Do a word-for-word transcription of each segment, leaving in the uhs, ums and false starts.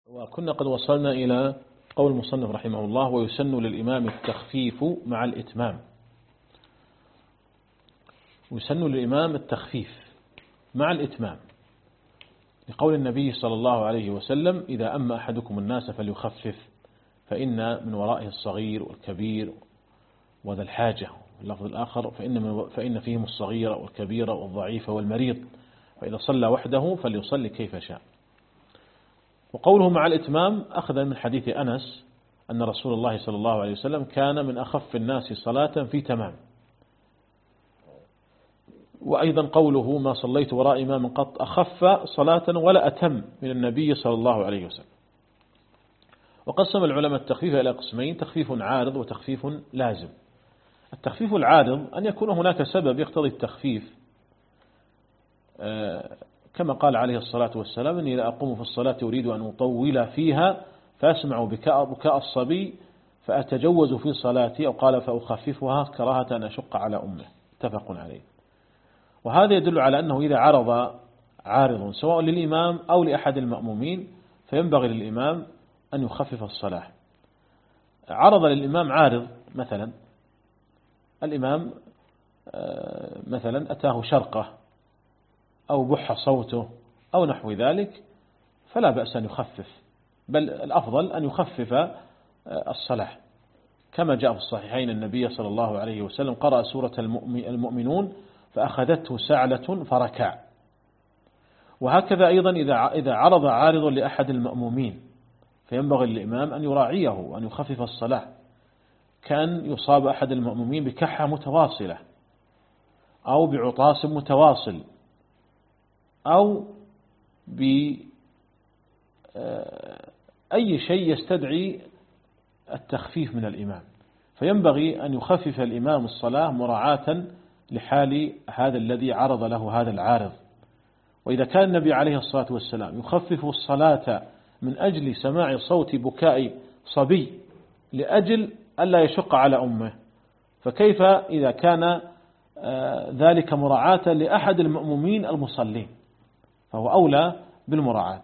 وكنا قد وصلنا إلى قول المصنف رحمه الله: ويسن للإمام التخفيف مع الإتمام. ويسن للإمام التخفيف مع الإتمام لقول النبي صلى الله عليه وسلم: إذا أما أحدكم الناس فليخفف فإن من ورائه الصغير والكبير وذا الحاجة. اللفظ الآخر: فإن, فإن فيهم الصغير والكبير والضعيف والمريض، فإذا صلى وحده فليصلي كيف شاء. وقوله مع الإتمام أخذ من حديث أنس أن رسول الله صلى الله عليه وسلم كان من أخف الناس صلاة في تمام. وأيضا قوله: ما صليت وراء إمام قط أخف صلاة ولا أتم من النبي صلى الله عليه وسلم. وقسم العلماء التخفيف إلى قسمين: تخفيف عارض وتخفيف لازم. التخفيف العارض أن يكون هناك سبب يقتضي التخفيف، كما قال عليه الصلاة والسلام: إني لا أقوم في الصلاة أريد أن أطول فيها فأسمع بكاء, بكاء الصبي فأتجوز في صلاتي، أو قال فأخففها كراهة أن أشق على أمه. اتفق عليه. وهذا يدل على أنه إذا عرض عارض سواء للإمام أو لأحد المأمومين فينبغي للإمام أن يخفف الصلاة. عرض للإمام عارض، مثلا الإمام مثلا أتاه شرقة أو بح صوته أو نحو ذلك، فلا بأس أن يخفف، بل الأفضل أن يخفف الصلاة، كما جاء في الصحيحين النبي صلى الله عليه وسلم قرأ سورة المؤمنون فأخذته سعلة فركع. وهكذا أيضا إذا عرض عارض لأحد المأمومين فينبغي للإمام أن يراعيه وأن يخفف الصلاة، كان يصاب أحد المأمومين بكحة متواصلة أو بعطاس متواصل أو بأي شيء يستدعي التخفيف من الإمام، فينبغي أن يخفف الإمام الصلاة مراعاة لحال هذا الذي عرض له هذا العارض. وإذا كان النبي عليه الصلاة والسلام يخفف الصلاة من أجل سماع صوت بكاء صبي لأجل ألا يشق على أمه، فكيف إذا كان ذلك مراعاة لأحد المأمومين المصلين؟ فهو أولى بالمراعاة.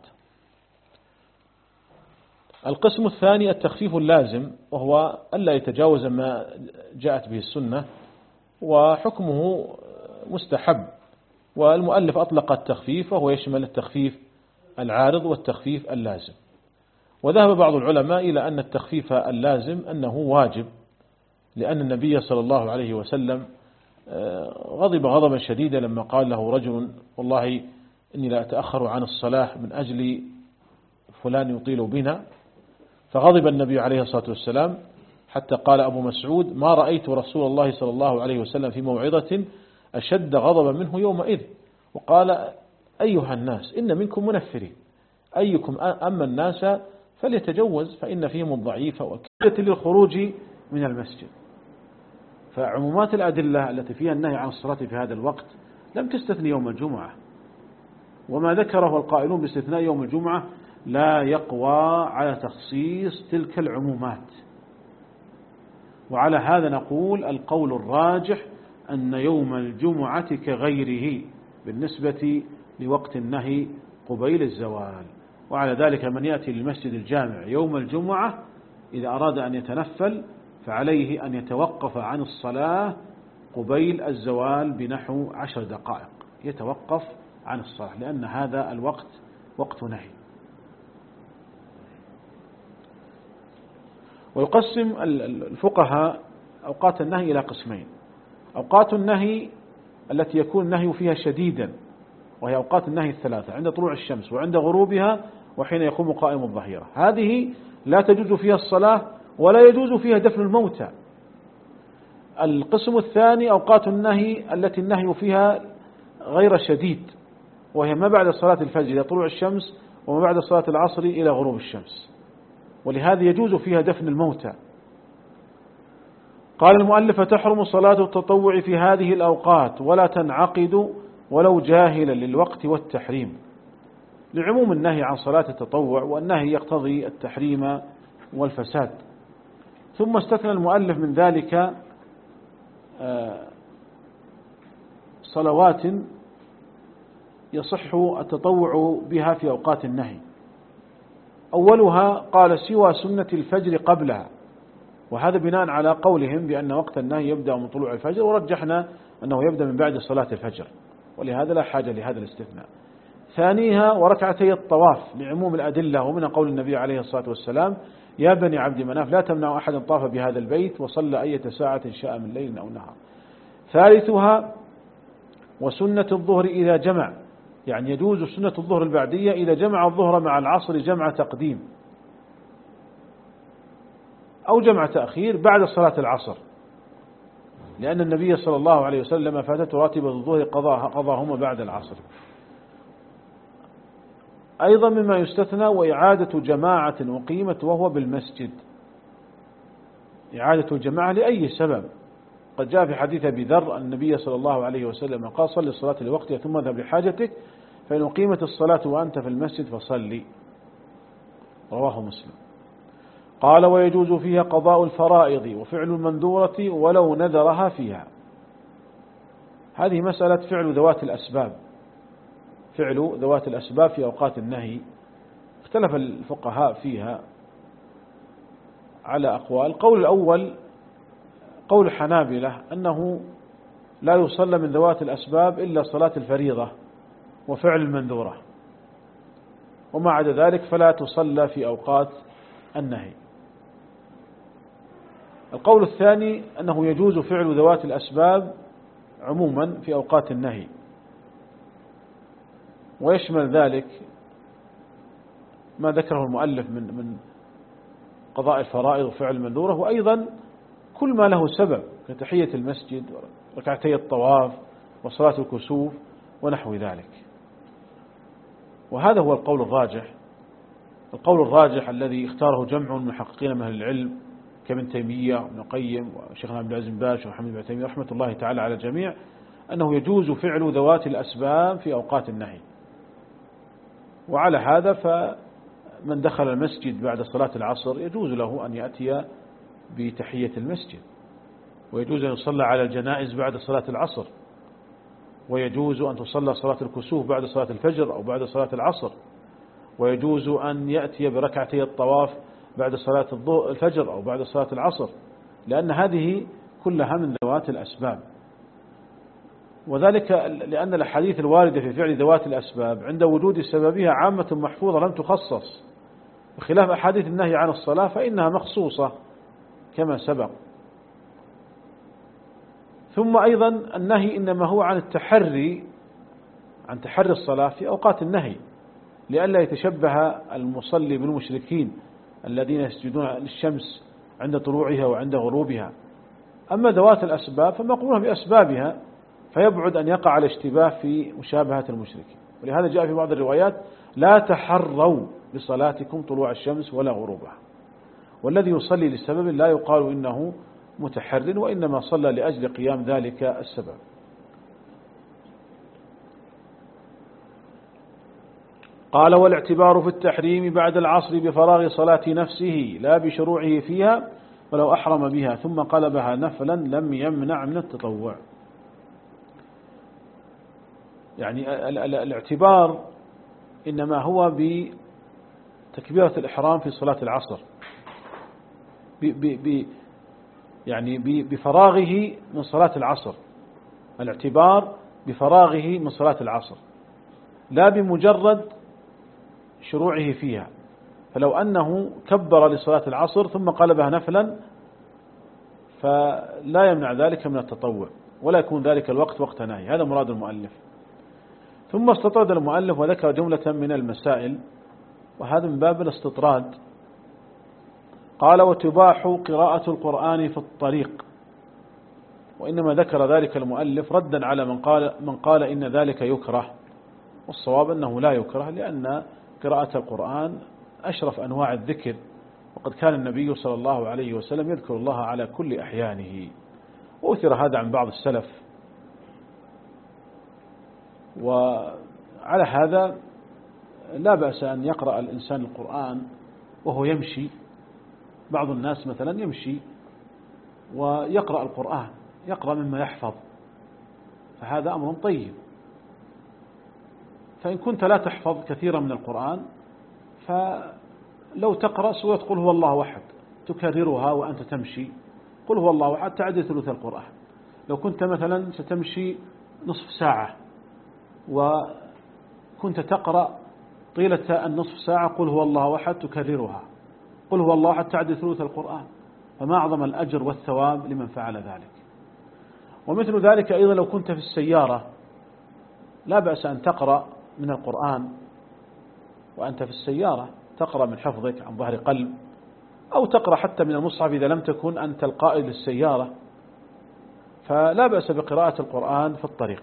القسم الثاني التخفيف اللازم، وهو ألا يتجاوز ما جاءت به السنة، وحكمه مستحب. والمؤلف أطلق التخفيف وهو يشمل التخفيف العارض والتخفيف اللازم. وذهب بعض العلماء إلى أن التخفيف اللازم أنه واجب، لأن النبي صلى الله عليه وسلم غضب غضبا شديدا لما قال له رجل: والله إني لا أتأخر عن الصلاة من أجل فلان يطيل بنا. فغضب النبي عليه الصلاة والسلام حتى قال أبو مسعود: ما رأيت رسول الله صلى الله عليه وسلم في موعظة أشد غضبا منه يومئذ. وقال: أيها الناس إن منكم منفرين، أيكم أما الناس فليتجوز فإن فيهم الضعيف والكادة للخروج من المسجد. فعمومات الأدلة التي فيها النهي عن الصلاة في هذا الوقت لم تستثني يوم الجمعة، وما ذكره القائلون باستثناء يوم الجمعة لا يقوى على تخصيص تلك العمومات. وعلى هذا نقول: القول الراجح أن يوم الجمعة كغيره بالنسبة لوقت النهي قبيل الزوال. وعلى ذلك من يأتي للمسجد الجامع يوم الجمعة إذا أراد أن يتنفل فعليه أن يتوقف عن الصلاة قبيل الزوال بنحو عشر دقائق، يتوقف عن الصلاة، لأن هذا الوقت وقت نهي. ويقسم الفقهاء أوقات النهي إلى قسمين: أوقات النهي التي يكون النهي فيها شديدا، وهي أوقات النهي الثلاثة: عند طلوع الشمس وعند غروبها وحين يقوم قائم الظهيرة. هذه لا تجوز فيها الصلاة ولا يجوز فيها دفن الموتى. القسم الثاني أوقات النهي التي النهي فيها غير شديد، وهي ما بعد صلاة الفجر إلى طلوع الشمس وما بعد صلاة العصر إلى غروب الشمس، ولهذا يجوز فيها دفن الموتى. قال المؤلف: تحرم صلاة التطوع في هذه الأوقات ولا تنعقد ولو جاهلا للوقت والتحريم، لعموم النهي عن صلاة التطوع، والنهي يقتضي التحريم والفساد. ثم استثنى المؤلف من ذلك صلوات يصح التطوع بها في أوقات النهي، أولها قال سوى سنة الفجر قبلها، وهذا بناء على قولهم بأن وقت النهي يبدأ من طلوع الفجر، ورجحنا أنه يبدأ من بعد صلاة الفجر، ولهذا لا حاجة لهذا الاستثناء. ثانيها وركعتي الطواف لعموم الأدلة، ومن قول النبي عليه الصلاة والسلام يا بني عبد مناف لا تمنعوا أحدا طاف بهذا البيت وصلى أية ساعة شاء من ليل أو نهار. ثالثها وسنة الظهر إذا جمع، يعني يجوز سنة الظهر البعدية إذا جمع الظهر مع العصر جمع تقديم أو جمع تأخير بعد صلاة العصر، لأن النبي صلى الله عليه وسلم فاتته راتبة الظهر قضاهما بعد العصر. أيضا مما يستثنى وإعادة جماعة أقيمت وهو بالمسجد، إعادة الجماعة لأي سبب، قد جاء في حديث أبي ذر النبي صلى الله عليه وسلم قال صل الصلاة لوقتها ثم اذهب لحاجتك فإن أقيمت الصلاة وأنت في المسجد فصلي، رواه مسلم. قال ويجوز فيها قضاء الفرائض وفعل المندورة ولو نذرها فيها. هذه مسألة فعل ذوات الأسباب، فعل ذوات الأسباب في أوقات النهي، اختلف الفقهاء فيها على أقوال. القول الأول قول الحنابلة أنه لا يصلى من ذوات الأسباب إلا صلاة الفريضة وفعل المنذورة، وما عدا ذلك فلا تصلى في أوقات النهي. القول الثاني أنه يجوز فعل ذوات الأسباب عموما في أوقات النهي، ويشمل ذلك ما ذكره المؤلف من من قضاء الفرائض وفعل المنذورة، وأيضا كل ما له سبب كتحية المسجد وركعتي الطواف وصلاة الكسوف ونحو ذلك. وهذا هو القول الراجح. القول الراجح الذي اختاره جمع من محققين من أهل العلم كابن تيمية وابن القيم وشيخنا عبد العزيز بن باز ومحمد بن تيمية رحمة الله تعالى على الجميع، أنه يجوز فعل ذوات الأسباب في أوقات النهي. وعلى هذا فمن دخل المسجد بعد صلاة العصر يجوز له أن يأتي بتحية المسجد، ويجوز أن يصلى على الجنائز بعد صلاة العصر، ويجوز أن تصلى صلاة الكسوف بعد صلاة الفجر أو بعد صلاة العصر، ويجوز أن يأتي بركعتي الطواف بعد صلاة الفجر أو بعد صلاة العصر، لأن هذه كلها من ذوات الأسباب. وذلك لأن الأحاديث الواردة في فعل ذوات الأسباب عند وجود سببها عامة محفوظة لم تخصص، بخلاف أحاديث النهي عن الصلاة فإنها مخصوصة كما سبق. ثم أيضا النهي إنما هو عن التحري، عن تحري الصلاة في أوقات النهي، لئلا يتشبه المصلي بالمشركين الذين يسجدون للشمس عند طلوعها وعند غروبها. أما ذوات الأسباب فمقرونة بأسبابها، فيبعد أن يقع الاشتباه في مشابهة المشركين. ولهذا جاء في بعض الروايات لا تحروا بصلاتكم طلوع الشمس ولا غروبها. والذي يصلي لسبب لا يقال إنه متحر، وإنما صلى لأجل قيام ذلك السبب. قال والاعتبار في التحريم بعد العصر بفراغ صلاة نفسه لا بشروعه فيها، ولو أحرم بها ثم قلبها نفلا لم يمنع من التطوع. يعني الاعتبار إنما هو بتكبيرة الإحرام في صلاة العصر، ب ب يعني بفراغه من صلاة العصر، الاعتبار بفراغه من صلاة العصر لا بمجرد شروعه فيها. فلو أنه كبر لصلاة العصر ثم قلبها نفلا فلا يمنع ذلك من التطوع، ولا يكون ذلك الوقت وقت نهي. هذا مراد المؤلف. ثم استطرد المؤلف وذكر جملة من المسائل، وهذا من باب الاستطراد. قال وتباح قراءة القرآن في الطريق، وإنما ذكر ذلك المؤلف ردا على من قال, من قال إن ذلك يكره، والصواب أنه لا يكره، لأن قراءة القرآن أشرف أنواع الذكر، وقد كان النبي صلى الله عليه وسلم يذكر الله على كل أحيانه، وأثر هذا عن بعض السلف. وعلى هذا لا بأس أن يقرأ الإنسان القرآن وهو يمشي. بعض الناس مثلا يمشي ويقرأ القرآن، يقرأ مما يحفظ، فهذا أمر طيب. فإن كنت لا تحفظ كثيرا من القرآن لو تقرأ سورة قل هو الله أحد تكررها وأنت تمشي، قل هو الله أحد تعدل ثلث القرآن. لو كنت مثلا ستمشي نصف ساعة وكنت تقرأ طيلة النصف ساعة قل هو الله أحد تكررها، قل هو الله أحد تعدل ثلث القرآن، فما أعظم الأجر والثواب لمن فعل ذلك. ومثل ذلك أيضا لو كنت في السيارة لا بأس أن تقرأ من القرآن وأنت في السيارة، تقرأ من حفظك عن ظهر قلب، أو تقرأ حتى من المصحف إذا لم تكن أنت القائد للسيارة، فلا بأس بقراءة القرآن في الطريق.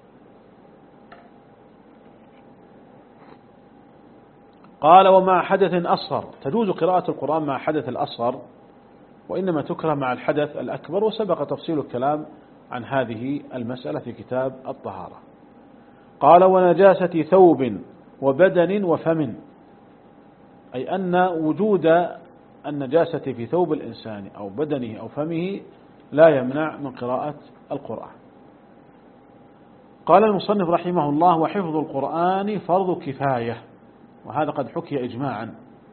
قال ومع حدث أصغر، تجوز قراءة القرآن مع حدث الأصغر، وإنما تكره مع الحدث الأكبر، وسبق تفصيل الكلام عن هذه المسألة في كتاب الطهارة. قال ونجاسة ثوب وبدن وفم، أي أن وجود النجاسة في ثوب الإنسان أو بدنه أو فمه لا يمنع من قراءة القرآن. قال المصنف رحمه الله وحفظ القرآن فرض كفاية، وهذا قد حكي إجماعا.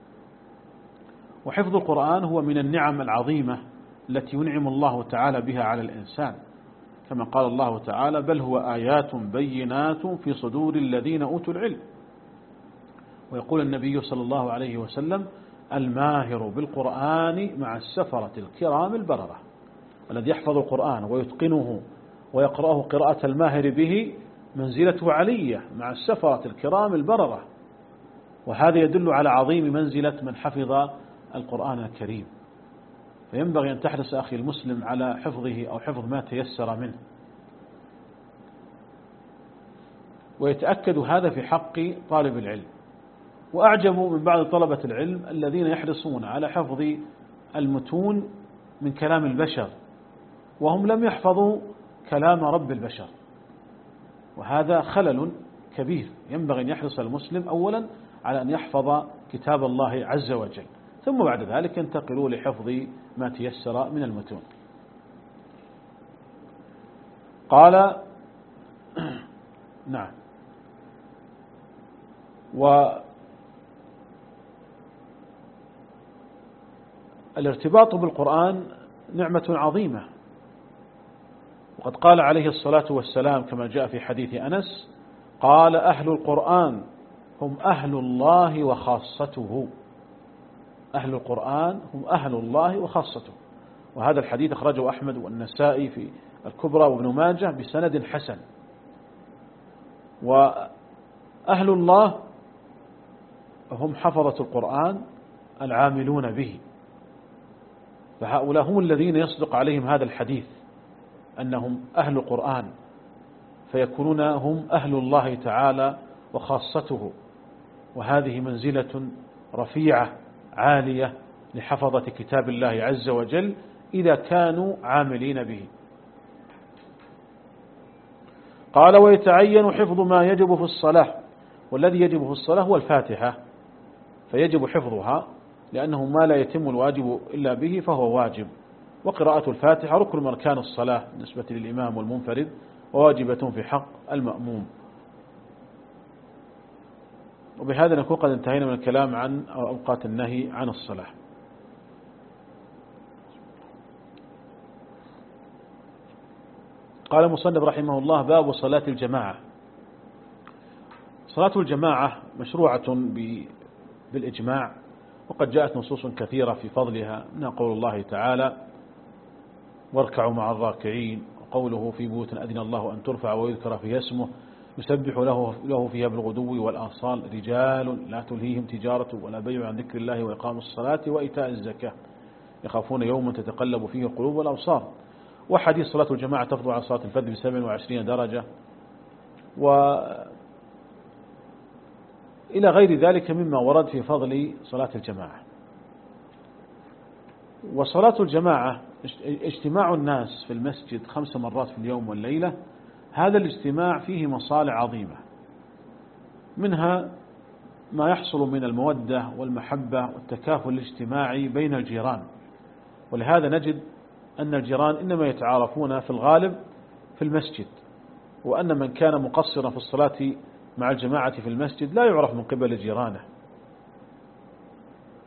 وحفظ القرآن هو من النعم العظيمة التي ينعم الله تعالى بها على الإنسان، كما قال الله تعالى بل هو آيات بينات في صدور الذين أوتوا العلم. ويقول النبي صلى الله عليه وسلم الماهر بالقرآن مع السفرة الكرام البررة، الذي يحفظ القرآن ويتقنه ويقرأه قراءة الماهر به منزلته علية مع السفرة الكرام البررة، وهذا يدل على عظيم منزلة من حفظ القرآن الكريم. فينبغي أن تحرص أخي المسلم على حفظه أو حفظ ما تيسر منه، ويتأكد هذا في حق طالب العلم. وأعجب من بعض طلبة العلم الذين يحرصون على حفظ المتون من كلام البشر وهم لم يحفظوا كلام رب البشر، وهذا خلل كبير. ينبغي أن يحرص المسلم أولا على أن يحفظ كتاب الله عز وجل، ثم بعد ذلك ينتقلوا لحفظ ما تيسر من المتون. قال نعم. والارتباط بالقرآن نعمة عظيمة، وقد قال عليه الصلاة والسلام كما جاء في حديث أنس قال أهل القرآن هم أهل الله وخاصته، أهل القرآن هم أهل الله وخاصته. وهذا الحديث أخرجه أحمد والنسائي في الكبرى وابن ماجه بسند حسن. وأهل الله هم حفظة القرآن العاملون به، فهؤلاء هم الذين يصدق عليهم هذا الحديث أنهم أهل القرآن، فيكونون هم أهل الله تعالى وخاصته. وهذه منزلة رفيعة عالية لحفظة كتاب الله عز وجل إذا كانوا عاملين به. قال ويتعين حفظ ما يجب في الصلاة، والذي يجب في الصلاة هو الفاتحة، فيجب حفظها لأنه ما لا يتم الواجب إلا به فهو واجب. وقراءة الفاتحة ركن من أركان الصلاة بالنسبة للإمام والمنفرد، وواجبة في حق المأموم. وبهذا نكون قد انتهينا من الكلام عن أوقات النهي عن الصلاة. قال المصنف رحمه الله باب صلاة الجماعة. صلاة الجماعة مشروعة بالإجماع، وقد جاءت نصوص كثيرة في فضلها، منها قول الله تعالى واركعوا مع الراكعين، وقوله في بيوت أذن الله أن ترفع ويذكر فيها اسمه يسبح له, له فيها بالغدو والآصال رجال لا تلهيهم تجارة ولا بيع عن ذكر الله وإقام الصلاة وإيتاء الزكاة يخافون يوما تتقلب فيه القلوب والأبصار. وحديث صلاة الجماعة تفضل على صلاة الفجر بسبع وعشرين درجة، وإلى غير ذلك مما ورد في فضل صلاة الجماعة. وصلاة الجماعة اجتماع الناس في المسجد خمس مرات في اليوم والليلة، هذا الاجتماع فيه مصالح عظيمة، منها ما يحصل من المودة والمحبة والتكافل الاجتماعي بين الجيران. ولهذا نجد أن الجيران إنما يتعارفون في الغالب في المسجد، وأن من كان مقصرا في الصلاة مع الجماعة في المسجد لا يعرف من قبل جيرانه.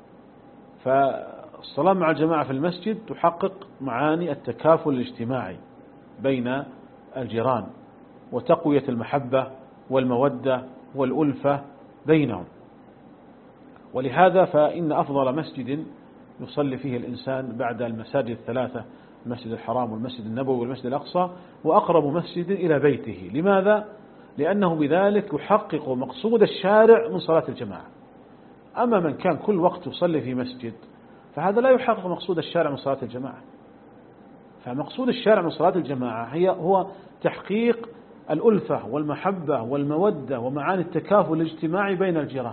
فالصلاة مع الجماعة في المسجد تحقق معاني التكافل الاجتماعي بين الجيران وتقوية المحبة والمودة والألفة بينهم. ولهذا فإن أفضل مسجد يصلي فيه الإنسان بعد المساجد الثلاثة، المسجد الحرام والمسجد النبوي والمسجد الأقصى، وأقرب مسجد إلى بيته. لماذا؟ لأنه بذلك يحقق مقصود الشارع من صلاة الجماعة. أما من كان كل وقت يصلي في مسجد فهذا لا يحقق مقصود الشارع من صلاة الجماعة. فمقصود الشارع من صلاة الجماعة هي هو تحقيق الألفة والمحبة والمودة ومعاني التكافل الاجتماعي بين الجيران.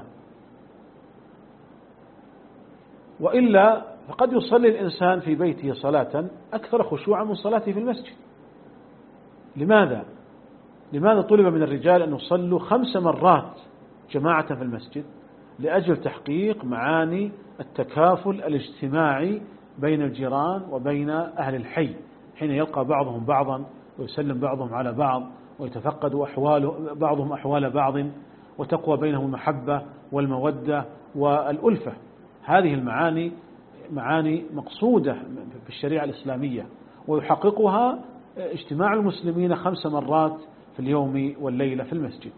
وإلا فقد يصلي الإنسان في بيته صلاة أكثر خشوعا من صلاته في المسجد. لماذا؟ لماذا طلب من الرجال أن يصلوا خمس مرات جماعة في المسجد؟ لأجل تحقيق معاني التكافل الاجتماعي بين الجيران وبين أهل الحي، حين يلقى بعضهم بعضا ويسلم بعضهم على بعض ويتفقد أحوال بعضهم أحوال بعض، وتقوى بينهم المحبة والمودة والألفة. هذه المعاني معاني مقصودة في الشريعة الإسلامية، ويحققها اجتماع المسلمين خمس مرات في اليوم والليلة في المسجد.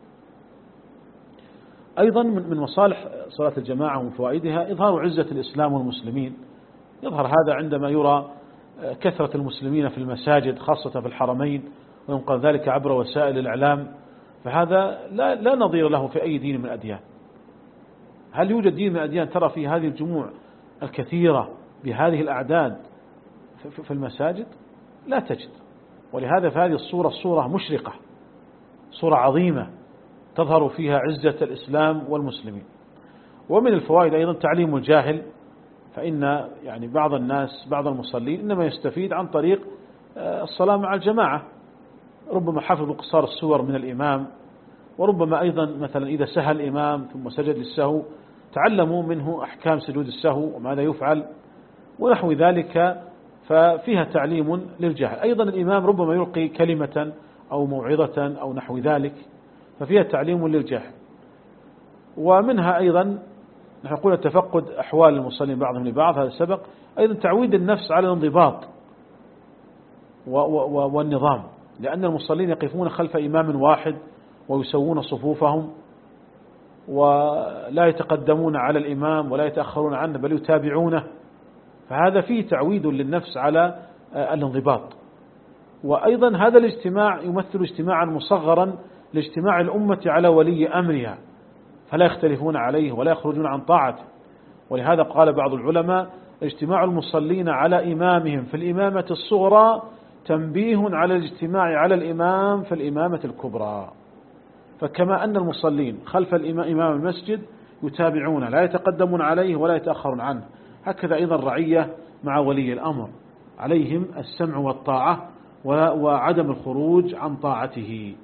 أيضا من مصالح صلاة الجماعة ومن فوائدها إظهار عزة الإسلام والمسلمين. يظهر هذا عندما يرى كثرة المسلمين في المساجد خاصة في الحرمين، وينقل ذلك عبر وسائل الإعلام، فهذا لا, لا نظير له في أي دين من الأديان. هل يوجد دين من الأديان ترى في هذه الجموع الكثيرة بهذه الأعداد في المساجد؟ لا تجد. ولهذا فهذه الصورة الصورة مشرقة، صورة عظيمة تظهر فيها عزة الإسلام والمسلمين. ومن الفوائد أيضا تعليم الجاهل، فإن يعني بعض الناس بعض المصلين إنما يستفيد عن طريق الصلاة مع الجماعة، ربما حفظوا قصار السور من الإمام، وربما أيضا مثلا إذا سهى الإمام ثم سجد للسهو تعلموا منه أحكام سجود السهو وماذا يفعل ونحو ذلك، ففيها تعليم للجهل. أيضا الإمام ربما يلقي كلمة أو موعظة أو نحو ذلك، ففيها تعليم للجهل. ومنها أيضا نحن نقول تفقد أحوال المصلين بعضهم لبعض، هذا سبق. أيضا تعويد النفس على الانضباط والنظام، لأن المصلين يقفون خلف إمام واحد ويسوون صفوفهم ولا يتقدمون على الإمام ولا يتأخرون عنه بل يتابعونه، فهذا فيه تعويد للنفس على الانضباط. وأيضا هذا الاجتماع يمثل اجتماعا مصغرا لاجتماع الأمة على ولي أمرها، فلا يختلفون عليه ولا يخرجون عن طاعته. ولهذا قال بعض العلماء اجتماع المصلين على إمامهم في الإمامة الصغرى تنبيه على الاجتماع على الإمام في الإمامة الكبرى. فكما أن المصلين خلف إمام المسجد يتابعون لا يتقدمون عليه ولا يتأخرون عنه، هكذا أيضا الرعية مع ولي الأمر عليهم السمع والطاعة وعدم الخروج عن طاعته.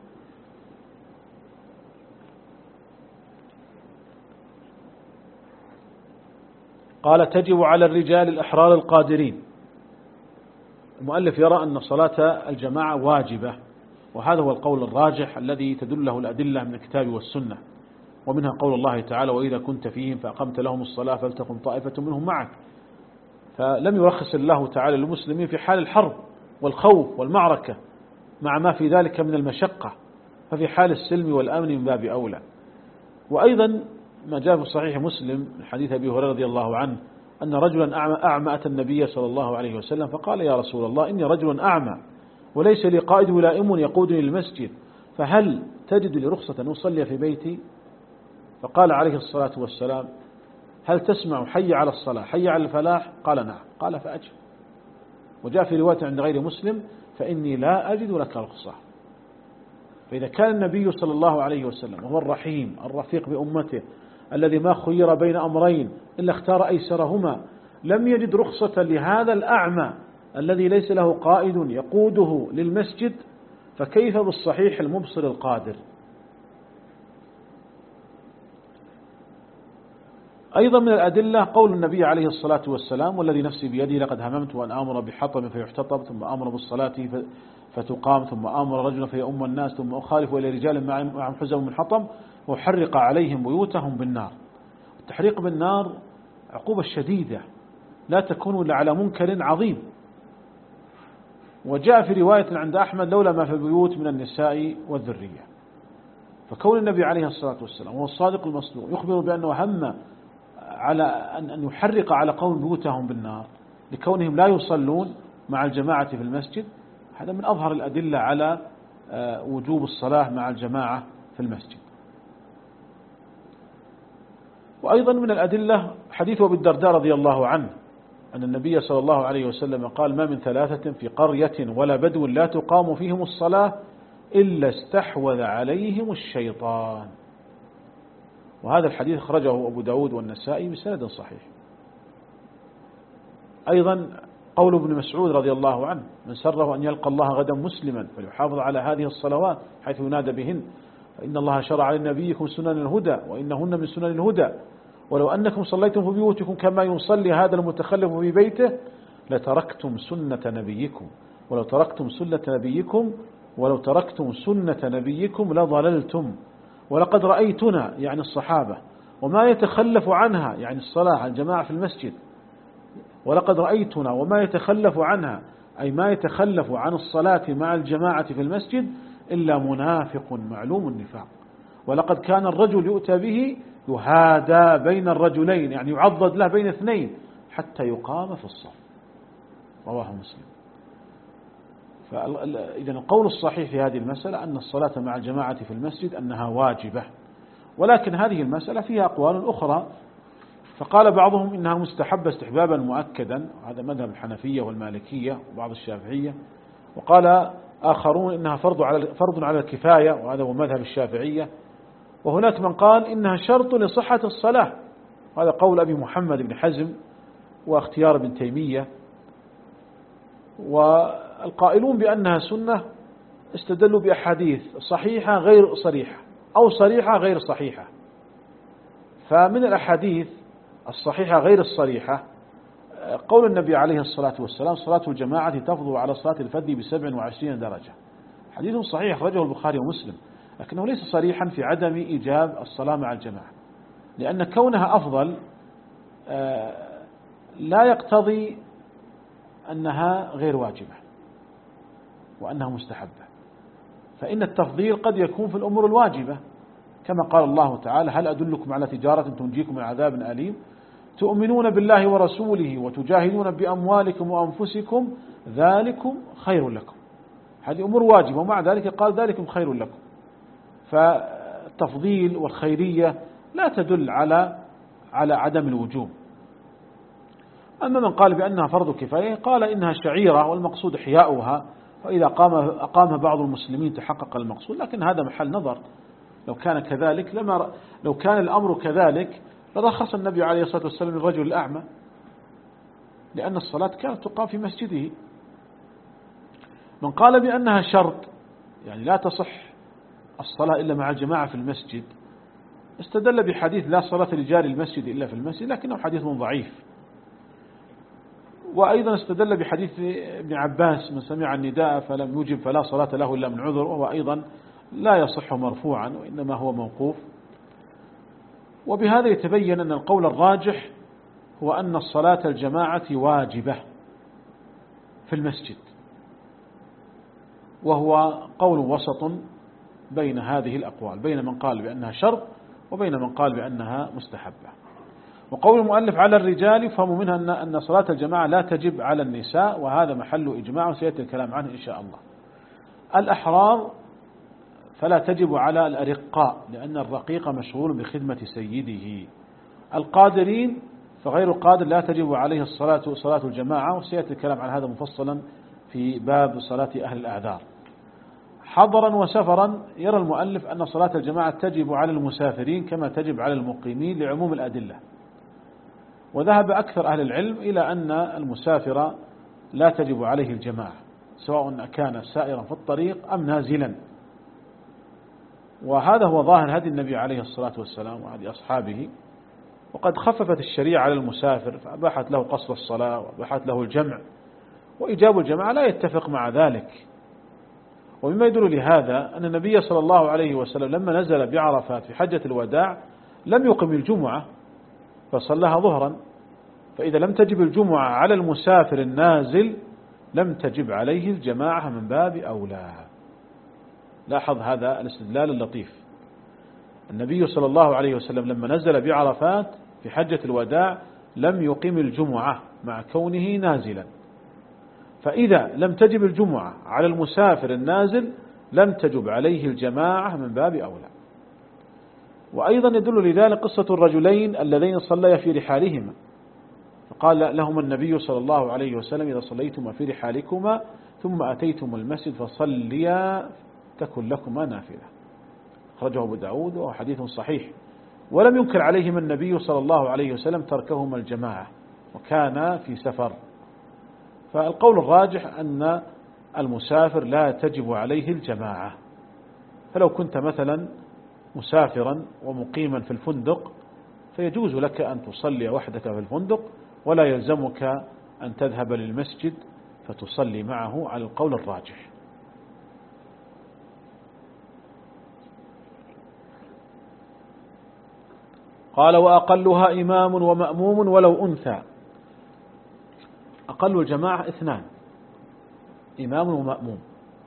قال تجب على الرجال الأحرار القادرين. المؤلف يرى أن صلاة الجماعة واجبة، وهذا هو القول الراجح الذي تدله الأدلة من الكتاب والسنة، ومنها قول الله تعالى وإذا كنت فيهم فأقمت لهم الصلاة فلتقم طائفة منهم معك. فلم يرخص الله تعالى للمسلمين في حال الحرب والخوف والمعركة مع ما في ذلك من المشقة، ففي حال السلم والأمن من باب أولى. وأيضا ما جاء في صحيح مسلم من حديث أبي هريرة رضي الله عنه أن رجلا أعمى, أعمى أتى النبي صلى الله عليه وسلم فقال يا رسول الله إني رجل أعمى وليس لي قائد ولائم يقودني للمسجد، فهل تجد لي رخصة أن أصلي في بيتي؟ فقال عليه الصلاة والسلام هل تسمع حي على الصلاة حي على الفلاح؟ قال نعم. قال فأجب. وجاء في رواية عند غير مسلم فإني لا أجد لك رخصة. فإذا كان النبي صلى الله عليه وسلم وهو الرحيم الرفيق بأمته الذي ما خير بين أمرين إلا اختار أيسرهما لم يجد رخصة لهذا الأعمى الذي ليس له قائد يقوده للمسجد، فكيف بالصحيح المبصر القادر؟ أيضا من الأدلة قول النبي عليه الصلاة والسلام والذي نفسي بيده لقد هممت أن آمر بحطب فيحتطب ثم آمر بالصلاة فتقام ثم آمر رجلا فيؤم الناس ثم أخالف إلى رجال معهم حزم من حطب وحرق عليهم بيوتهم بالنار. التحريق بالنار عقوبة شديدة لا تكون إلا على منكر عظيم. وجاء في رواية عند أحمد لولا ما في البيوت من النساء والذرية. فكون النبي عليه الصلاة والسلام هو الصادق المصدوق يخبر بأنه هم على أن يحرق على قوم بيوتهم بالنار لكونهم لا يصلون مع الجماعة في المسجد، هذا من أظهر الأدلة على وجوب الصلاة مع الجماعة في المسجد. وأيضا من الأدلة حديث أبي الدرداء رضي الله عنه أن النبي صلى الله عليه وسلم قال: ما من ثلاثة في قرية ولا بدو لا تقام فيهم الصلاة إلا استحوذ عليهم الشيطان. وهذا الحديث أخرجه أبو داود والنسائي بسند صحيح. أيضا قول ابن مسعود رضي الله عنه: من سره أن يلقى الله غدا مسلما فليحافظ على هذه الصلوات حيث ينادى بهن، فإن الله شرع لنبيكم سنن الهدى وإنهن من سنن الهدى، ولو أنكم صليتم في بيوتكم كما يصلي هذا المتخلف في بيته لتركتم سنة نبيكم ولو تركتم سنة نبيكم ولو تركتم سنة نبيكم لضللتم، ولقد رأيتنا يعني الصحابة وما يتخلف عنها يعني الصلاة على الجماعة في المسجد، ولقد رأيتنا وما يتخلف عنها أي ما يتخلف عن الصلاة مع الجماعة في المسجد إلا منافق معلوم النفاق، ولقد كان الرجل يؤتى به يهادى بين الرجلين يعني يعضد له بين اثنين حتى يقام في الصف، رواه مسلم. فإذا القول الصحيح في هذه المسألة أن الصلاة مع الجماعة في المسجد أنها واجبة، ولكن هذه المسألة فيها أقوال أخرى، فقال بعضهم إنها مستحبة استحبابا مؤكدا، هذا مذهب الحنفية والمالكية وبعض الشافعية، وقال آخرون إنها فرض على فرض على الكفاية، وهذا هو مذهب الشافعية، وهناك من قال إنها شرط لصحة الصلاة، هذا قول أبي محمد بن حزم واختيار ابن تيمية. والقائلون بأنها سنة استدلوا بأحاديث صحيحة غير صريحة أو صريحة غير صحيحة. فمن الأحاديث الصحيحة غير الصريحة قول النبي عليه الصلاة والسلام: صلاة الجماعة تفضل على صلاة الفذ بسبع وعشرين درجة. حديث صحيح أخرجه البخاري ومسلم، لكنه ليس صريحا في عدم إيجاب الصلاة مع الجماعة، لأن كونها أفضل لا يقتضي أنها غير واجبة وأنها مستحبة، فإن التفضيل قد يكون في الأمور الواجبة كما قال الله تعالى: هل أدلكم على تجارة تنجيكم من عذاب أليم تؤمنون بالله ورسوله وتجاهدون بأموالكم وأنفسكم ذلكم خير لكم. هذه أمور واجبة ومع ذلك قال ذلكم خير لكم. فالتفضيل والخيرية لا تدل على على عدم الوجوب. أما من قال بأنها فرض كفاية قال إنها شعيرة والمقصود إحياؤها، فإذا قام أقامها بعض المسلمين تحقق المقصود، لكن هذا محل نظر. لو كان كذلك لما لو كان الأمر كذلك لرخص النبي عليه الصلاة والسلام للرجل الأعمى، لأن الصلاة كانت تقام في مسجده. من قال بأنها شرط يعني لا تصح الصلاة إلا مع الجماعة في المسجد استدل بحديث: لا صلاة لجار المسجد إلا في المسجد، لكنه حديث ضعيف. وأيضا استدل بحديث ابن عباس: من سمع النداء فلم يجب فلا صلاة له إلا من عذر، وهو أيضا لا يصح مرفوعا وإنما هو موقوف. وبهذا يتبين أن القول الراجح هو أن الصلاة الجماعة واجبة في المسجد، وهو قول وسط بين هذه الأقوال، بين من قال بأنها شرط وبين من قال بأنها مستحبة. وقول المؤلف على الرجال يفهم منها أن أن صلاة الجماعة لا تجب على النساء، وهذا محل إجماع وسيأتي الكلام عنه إن شاء الله. الأحرار فلا تجب على الأرقاء لأن الرقيق مشغول بخدمة سيده. القادرين فغير القادر لا تجب عليه الصلاة صلاة الجماعة، وسيأتي الكلام عن هذا مفصلا في باب صلاة أهل الأعذار. حضرا وسفرا يرى المؤلف أن صلاة الجماعة تجب على المسافرين كما تجب على المقيمين لعموم الأدلة. وذهب أكثر أهل العلم إلى أن المسافر لا تجب عليه الجماعة سواء كان سائرا في الطريق أم نازلا، وهذا هو ظاهر هدي النبي عليه الصلاة والسلام وهدي أصحابه. وقد خففت الشريعة على المسافر فأباحت له قصر الصلاة وأباحت له الجمع، وإجاب الجماعة لا يتفق مع ذلك. ومما يدل لهذا أن النبي صلى الله عليه وسلم لما نزل بعرفات في حجة الوداع لم يقم الجمعة فصلىها ظهرا، فإذا لم تجب الجمعة على المسافر النازل لم تجب عليه الجماعة من باب أولى. لاحظ هذا الاستدلال اللطيف. النبي صلى الله عليه وسلم لما نزل بعرفات في حجة الوداع لم يقم الجمعة مع كونه نازلا، فإذا لم تجب الجمعة على المسافر النازل لم تجب عليه الجماعة من باب أولى. وأيضا يدل لذلك قصة الرجلين اللذين صليا في رحالهما، فقال لهما النبي صلى الله عليه وسلم: إذا صليتما في رحالكما ثم أتيتم المسجد فصليا تكن لكما نافلة. أخرجه أبو داود وهو حديث صحيح. ولم ينكر عليهما النبي صلى الله عليه وسلم تركهما الجماعة وكان في سفر. فالقول الراجح أن المسافر لا تجب عليه الجماعة. فلو كنت مثلا مسافرا ومقيما في الفندق فيجوز لك أن تصلي وحدك في الفندق ولا يلزمك أن تذهب للمسجد فتصلي معه على القول الراجح. قال: وأقلها إمام ومأموم ولو أنثى. أقل الجماعة اثنان، إمام ومأموم.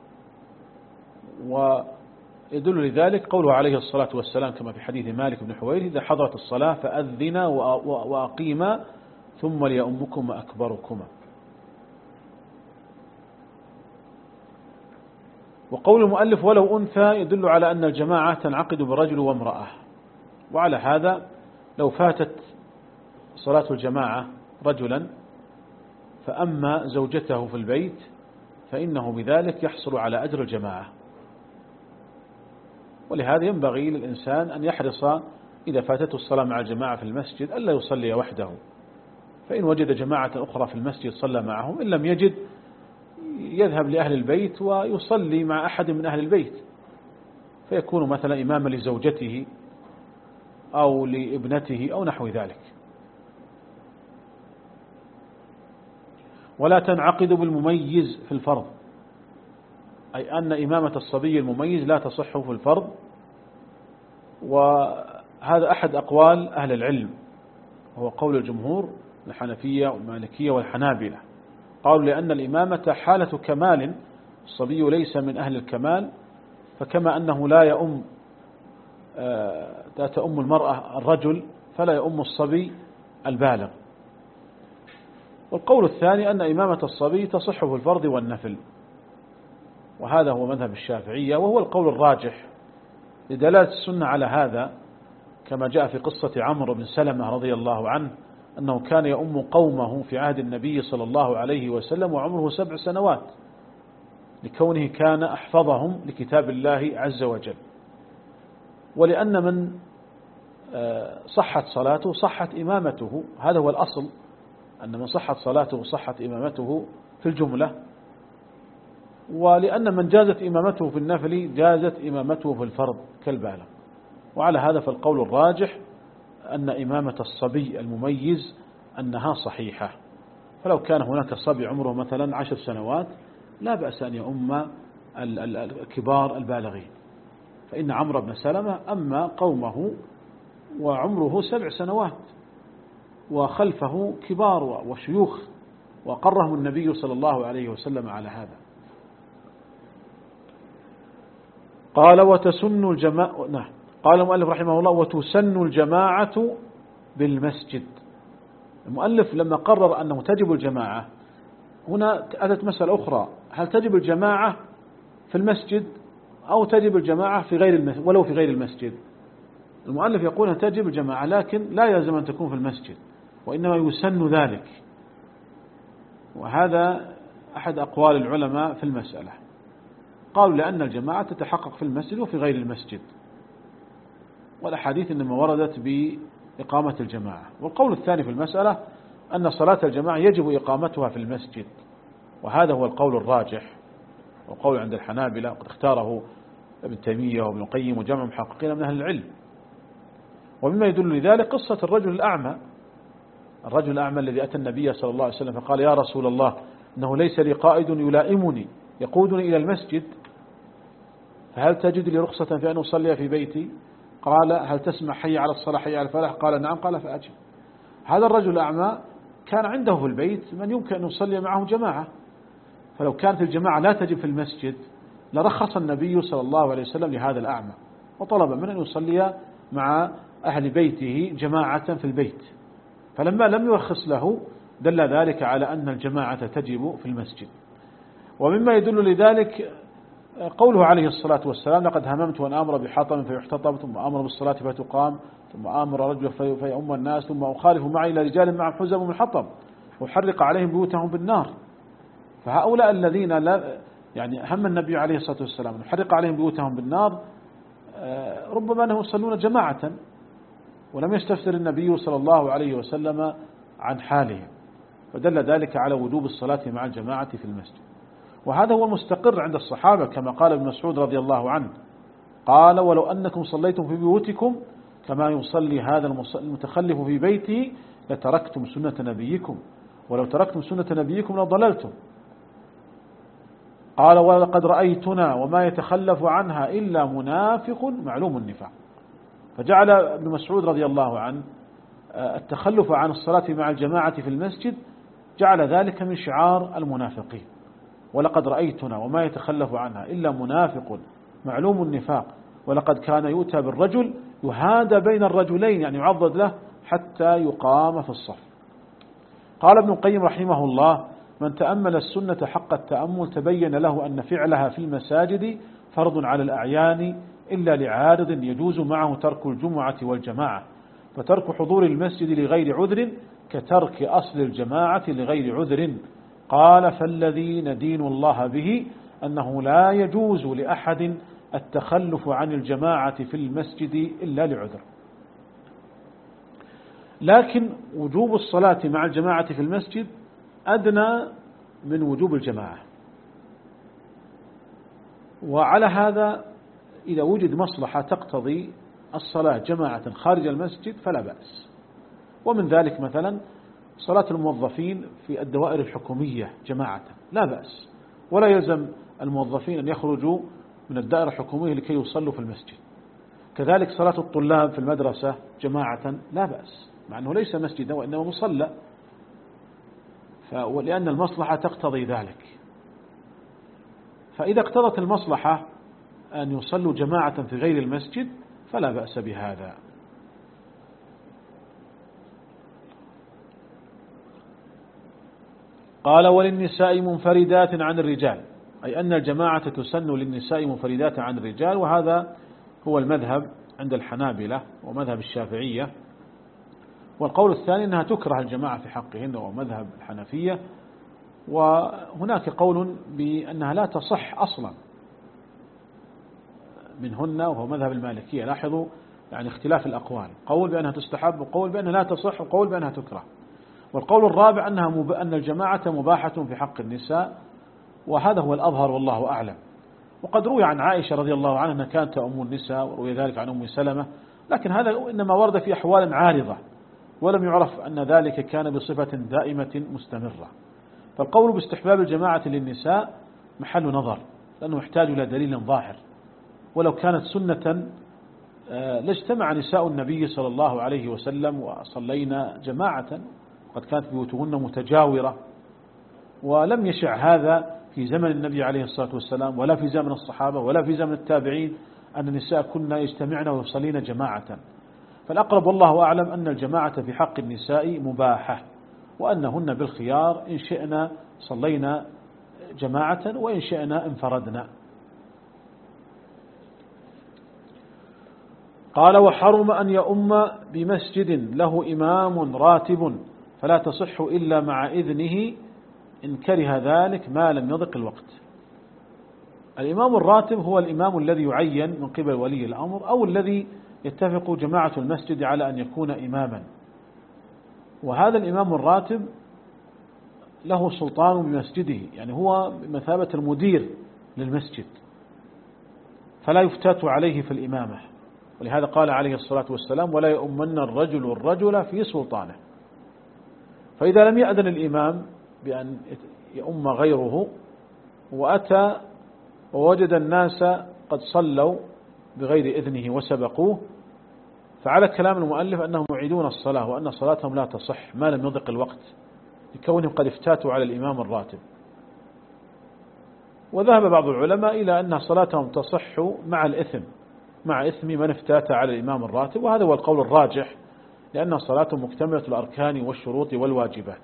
ويدل لذلك قوله عليه الصلاة والسلام كما في حديث مالك بن حويرث: إذا حضرت الصلاة فأذنا وأقيما ثم ليؤمكما أكبركما. وقول المؤلف ولو أنثى يدل على أن الجماعة تنعقد برجل وامرأة. وعلى هذا لو فاتت صلاة الجماعة رجلا فأما زوجته في البيت فإنه بذلك يحصل على أجر الجماعة. ولهذا ينبغي للإنسان أن يحرص إذا فاتته الصلاة مع الجماعة في المسجد ألا يصلي وحده، فإن وجد جماعة أخرى في المسجد صلى معهم، إن لم يجد يذهب لأهل البيت ويصلي مع أحد من أهل البيت، فيكون مثلا إماما لزوجته أو لابنته أو نحو ذلك. ولا تنعقد بالمميز في الفرض، أي أن إمامة الصبي المميز لا تصح في الفرض. وهذا أحد أقوال أهل العلم، وهو قول الجمهور الحنفية والمالكية والحنابلة. قالوا لأن الإمامة حالة كمال، الصبي ليس من أهل الكمال، فكما أنه لا يؤم لا تؤم المرأة الرجل فلا يؤم الصبي البالغ. والقول الثاني أن إمامة الصبي تصح في الفرض والنفل، وهذا هو مذهب الشافعية وهو القول الراجح لدلالة السنة على هذا، كما جاء في قصة عمرو بن سلمة رضي الله عنه أنه كان يؤم قومه في عهد النبي صلى الله عليه وسلم وعمره سبع سنوات، لكونه كان أحفظهم لكتاب الله عز وجل. ولأن من صحت صلاته صحت إمامته، هذا هو الأصل، أن من صحت صلاته صحت إمامته في الجملة. ولأن من جازت إمامته في النفل جازت إمامته في الفرض كالبالغ. وعلى هذا فالقول الراجح أن إمامة الصبي المميز أنها صحيحة. فلو كان هناك صبي عمره مثلا عشر سنوات لا بأس أن يؤم الكبار البالغين، فإن عمرو بن سلمة أما قومه وعمره سبع سنوات وخلفه كبار وشيوخ، وقرهم النبي صلى الله عليه وسلم على هذا. قال: وتسن الجماعة. نعم. قال المؤلف رحمه الله: وتسن الجماعة بالمسجد. المؤلف لما قرر أنه تجب الجماعة، هنا أتت مسألة أخرى: هل تجب الجماعة في المسجد أو تجب الجماعة في غير المسجد ولو في غير المسجد؟ المؤلف يقول أن تجب الجماعة، لكن لا يلزم أن تكون في المسجد، وإنما يسن ذلك. وهذا أحد أقوال العلماء في المسألة. قالوا لأن الجماعة تتحقق في المسجد وفي غير المسجد، والأحاديث إنما وردت بإقامة الجماعة. والقول الثاني في المسألة أن صلاة الجماعة يجب إقامتها في المسجد، وهذا هو القول الراجح، وقول عند الحنابلة قد اختاره ابن تيمية وابن القيم وجمع محققين من أهل العلم. ومما يدل لذلك قصة الرجل الأعمى، الرجل الأعمى الذي أتى النبي صلى الله عليه وسلم فقال: يا رسول الله، إنه ليس لي قائد يلائمني يقودني إلى المسجد، فهل تجد لي رخصة في أن أصلي في بيتي؟ قال: هل تسمع حي على الصلاة حي على الفلاح؟ قال: نعم. قال: فأجب. هذا الرجل الأعمى كان عنده في البيت من يمكن أن يصلي معه جماعة، فلو كانت الجماعة لا تجب في المسجد لرخص النبي صلى الله عليه وسلم لهذا الأعمى وطلب منه أن يصلي مع أهل بيته جماعة في البيت، فلما لم يرخص له دل ذلك على أن الجماعة تجب في المسجد. ومما يدل لذلك قوله عليه الصلاة والسلام: لقد هممت أن آمر بحطب فيحتطب ثم آمر بالصلاة فتقام ثم آمر رجل فيؤم الناس ثم أخالف معي إلى رجال معهم حزم من حطب وحرق عليهم بيوتهم بالنار. فهؤلاء الذين لا يعني هم النبي عليه الصلاة والسلام يحرق عليهم بيوتهم بالنار ربما أنهم يصلون جماعة ولم يستفسر النبي صلى الله عليه وسلم عن حالهم، فدل ذلك على وجوب الصلاة مع الجماعة في المسجد. وهذا هو المستقر عند الصحابة كما قال ابن مسعود رضي الله عنه قال: ولو أنكم صليتم في بيوتكم كما يصلي هذا المتخلف في بيته لتركتم سنة نبيكم، ولو تركتم سنة نبيكم لضللتم. قال: ولقد رأيتنا وما يتخلف عنها إلا منافق معلوم النفاق. فجعل ابن مسعود رضي الله عنه التخلف عن الصلاة مع الجماعة في المسجد جعل ذلك من شعار المنافقين. ولقد رأيتنا وما يتخلف عنها إلا منافق معلوم النفاق، ولقد كان يؤتى بالرجل يهادى بين الرجلين يعني يعضد له حتى يقام في الصف. قال ابن القيم رحمه الله: من تأمل السنة حق التأمل تبين له أن فعلها في المساجد فرض على الأعيان إلا لعارض يجوز معه ترك الجمعة والجماعة، فترك حضور المسجد لغير عذر كترك أصل الجماعة لغير عذر. قال: فالذي ندين الله به أنه لا يجوز لأحد التخلف عن الجماعة في المسجد إلا لعذر. لكن وجوب الصلاة مع الجماعة في المسجد أدنى من وجوب الجماعة، وعلى هذا إذا وجد مصلحة تقتضي الصلاة جماعة خارج المسجد فلا بأس. ومن ذلك مثلا صلاة الموظفين في الدوائر الحكومية جماعة لا بأس، ولا يلزم الموظفين أن يخرجوا من الدائرة الحكومية لكي يصلوا في المسجد. كذلك صلاة الطلاب في المدرسة جماعة لا بأس، مع أنه ليس مسجدا وإنما مصلى، لأن المصلحة تقتضي ذلك. فإذا اقتضت المصلحة أن يصلوا جماعة في غير المسجد فلا بأس بهذا. قال: وللنساء منفردات عن الرجال، أي أن الجماعة تسن للنساء منفردات عن الرجال، وهذا هو المذهب عند الحنابلة ومذهب الشافعية. والقول الثاني أنها تكره الجماعة في حقهن ومذهب الحنفية. وهناك قول بأنها لا تصح أصلا منهن وهو مذهب المالكية. لاحظوا يعني اختلاف الأقوال، قول بأنها تستحب وقول بأنها لا تصح وقول بأنها تكره. والقول الرابع أنها مب... أن الجماعة مباحة في حق النساء، وهذا هو الأظهر والله أعلم. وقد روي عن عائشة رضي الله عنها أنها كانت تؤم النساء، وروي ذلك عن أم سلمة، لكن هذا إنما ورد في أحوال عارضة ولم يعرف أن ذلك كان بصفة دائمة مستمرة. فالقول باستحباب الجماعة للنساء محل نظر، لأنه يحتاج إلى دليل ظاهر، ولو كانت سنة لاجتمع نساء النبي صلى الله عليه وسلم وصلينا جماعة، قد كانت بيوتهن متجاورة، ولم يشع هذا في زمن النبي عليه الصلاة والسلام ولا في زمن الصحابة ولا في زمن التابعين أن النساء كنا يجتمعن ويصلين جماعة. فالأقرب والله أعلم أن الجماعة في حق النساء مباحة، وأنهن بالخيار إن شئنا صلينا جماعة وإن شئنا انفردنا. قال: وحرم أن يؤم بمسجد له إمام راتب فلا تصح إلا مع إذنه إن كره ذلك ما لم يضق الوقت. الإمام الراتب هو الإمام الذي يعين من قبل ولي الأمر أو الذي يتفق جماعة المسجد على أن يكون إماما، وهذا الإمام الراتب له سلطان بمسجده، يعني هو بمثابة المدير للمسجد، فلا يفتات عليه في الإمامة. ولهذا قال عليه الصلاة والسلام: ولا يؤمن الرجل الرجل في سلطانه. فإذا لم يأذن الإمام بأن يؤم غيره وأتى ووجد الناس قد صلوا بغير إذنه وسبقوه، فعلى كلام المؤلف أنهم يعيدون الصلاة وأن صلاتهم لا تصح ما لم يضق الوقت، لكونهم قد افتاتوا على الإمام الراتب. وذهب بعض العلماء إلى أن صلاتهم تصح مع الإثم، مع إثم من افتات على الإمام الراتب، وهذا هو القول الراجح، لأن صلاتهم مكتملة الأركان والشروط والواجبات.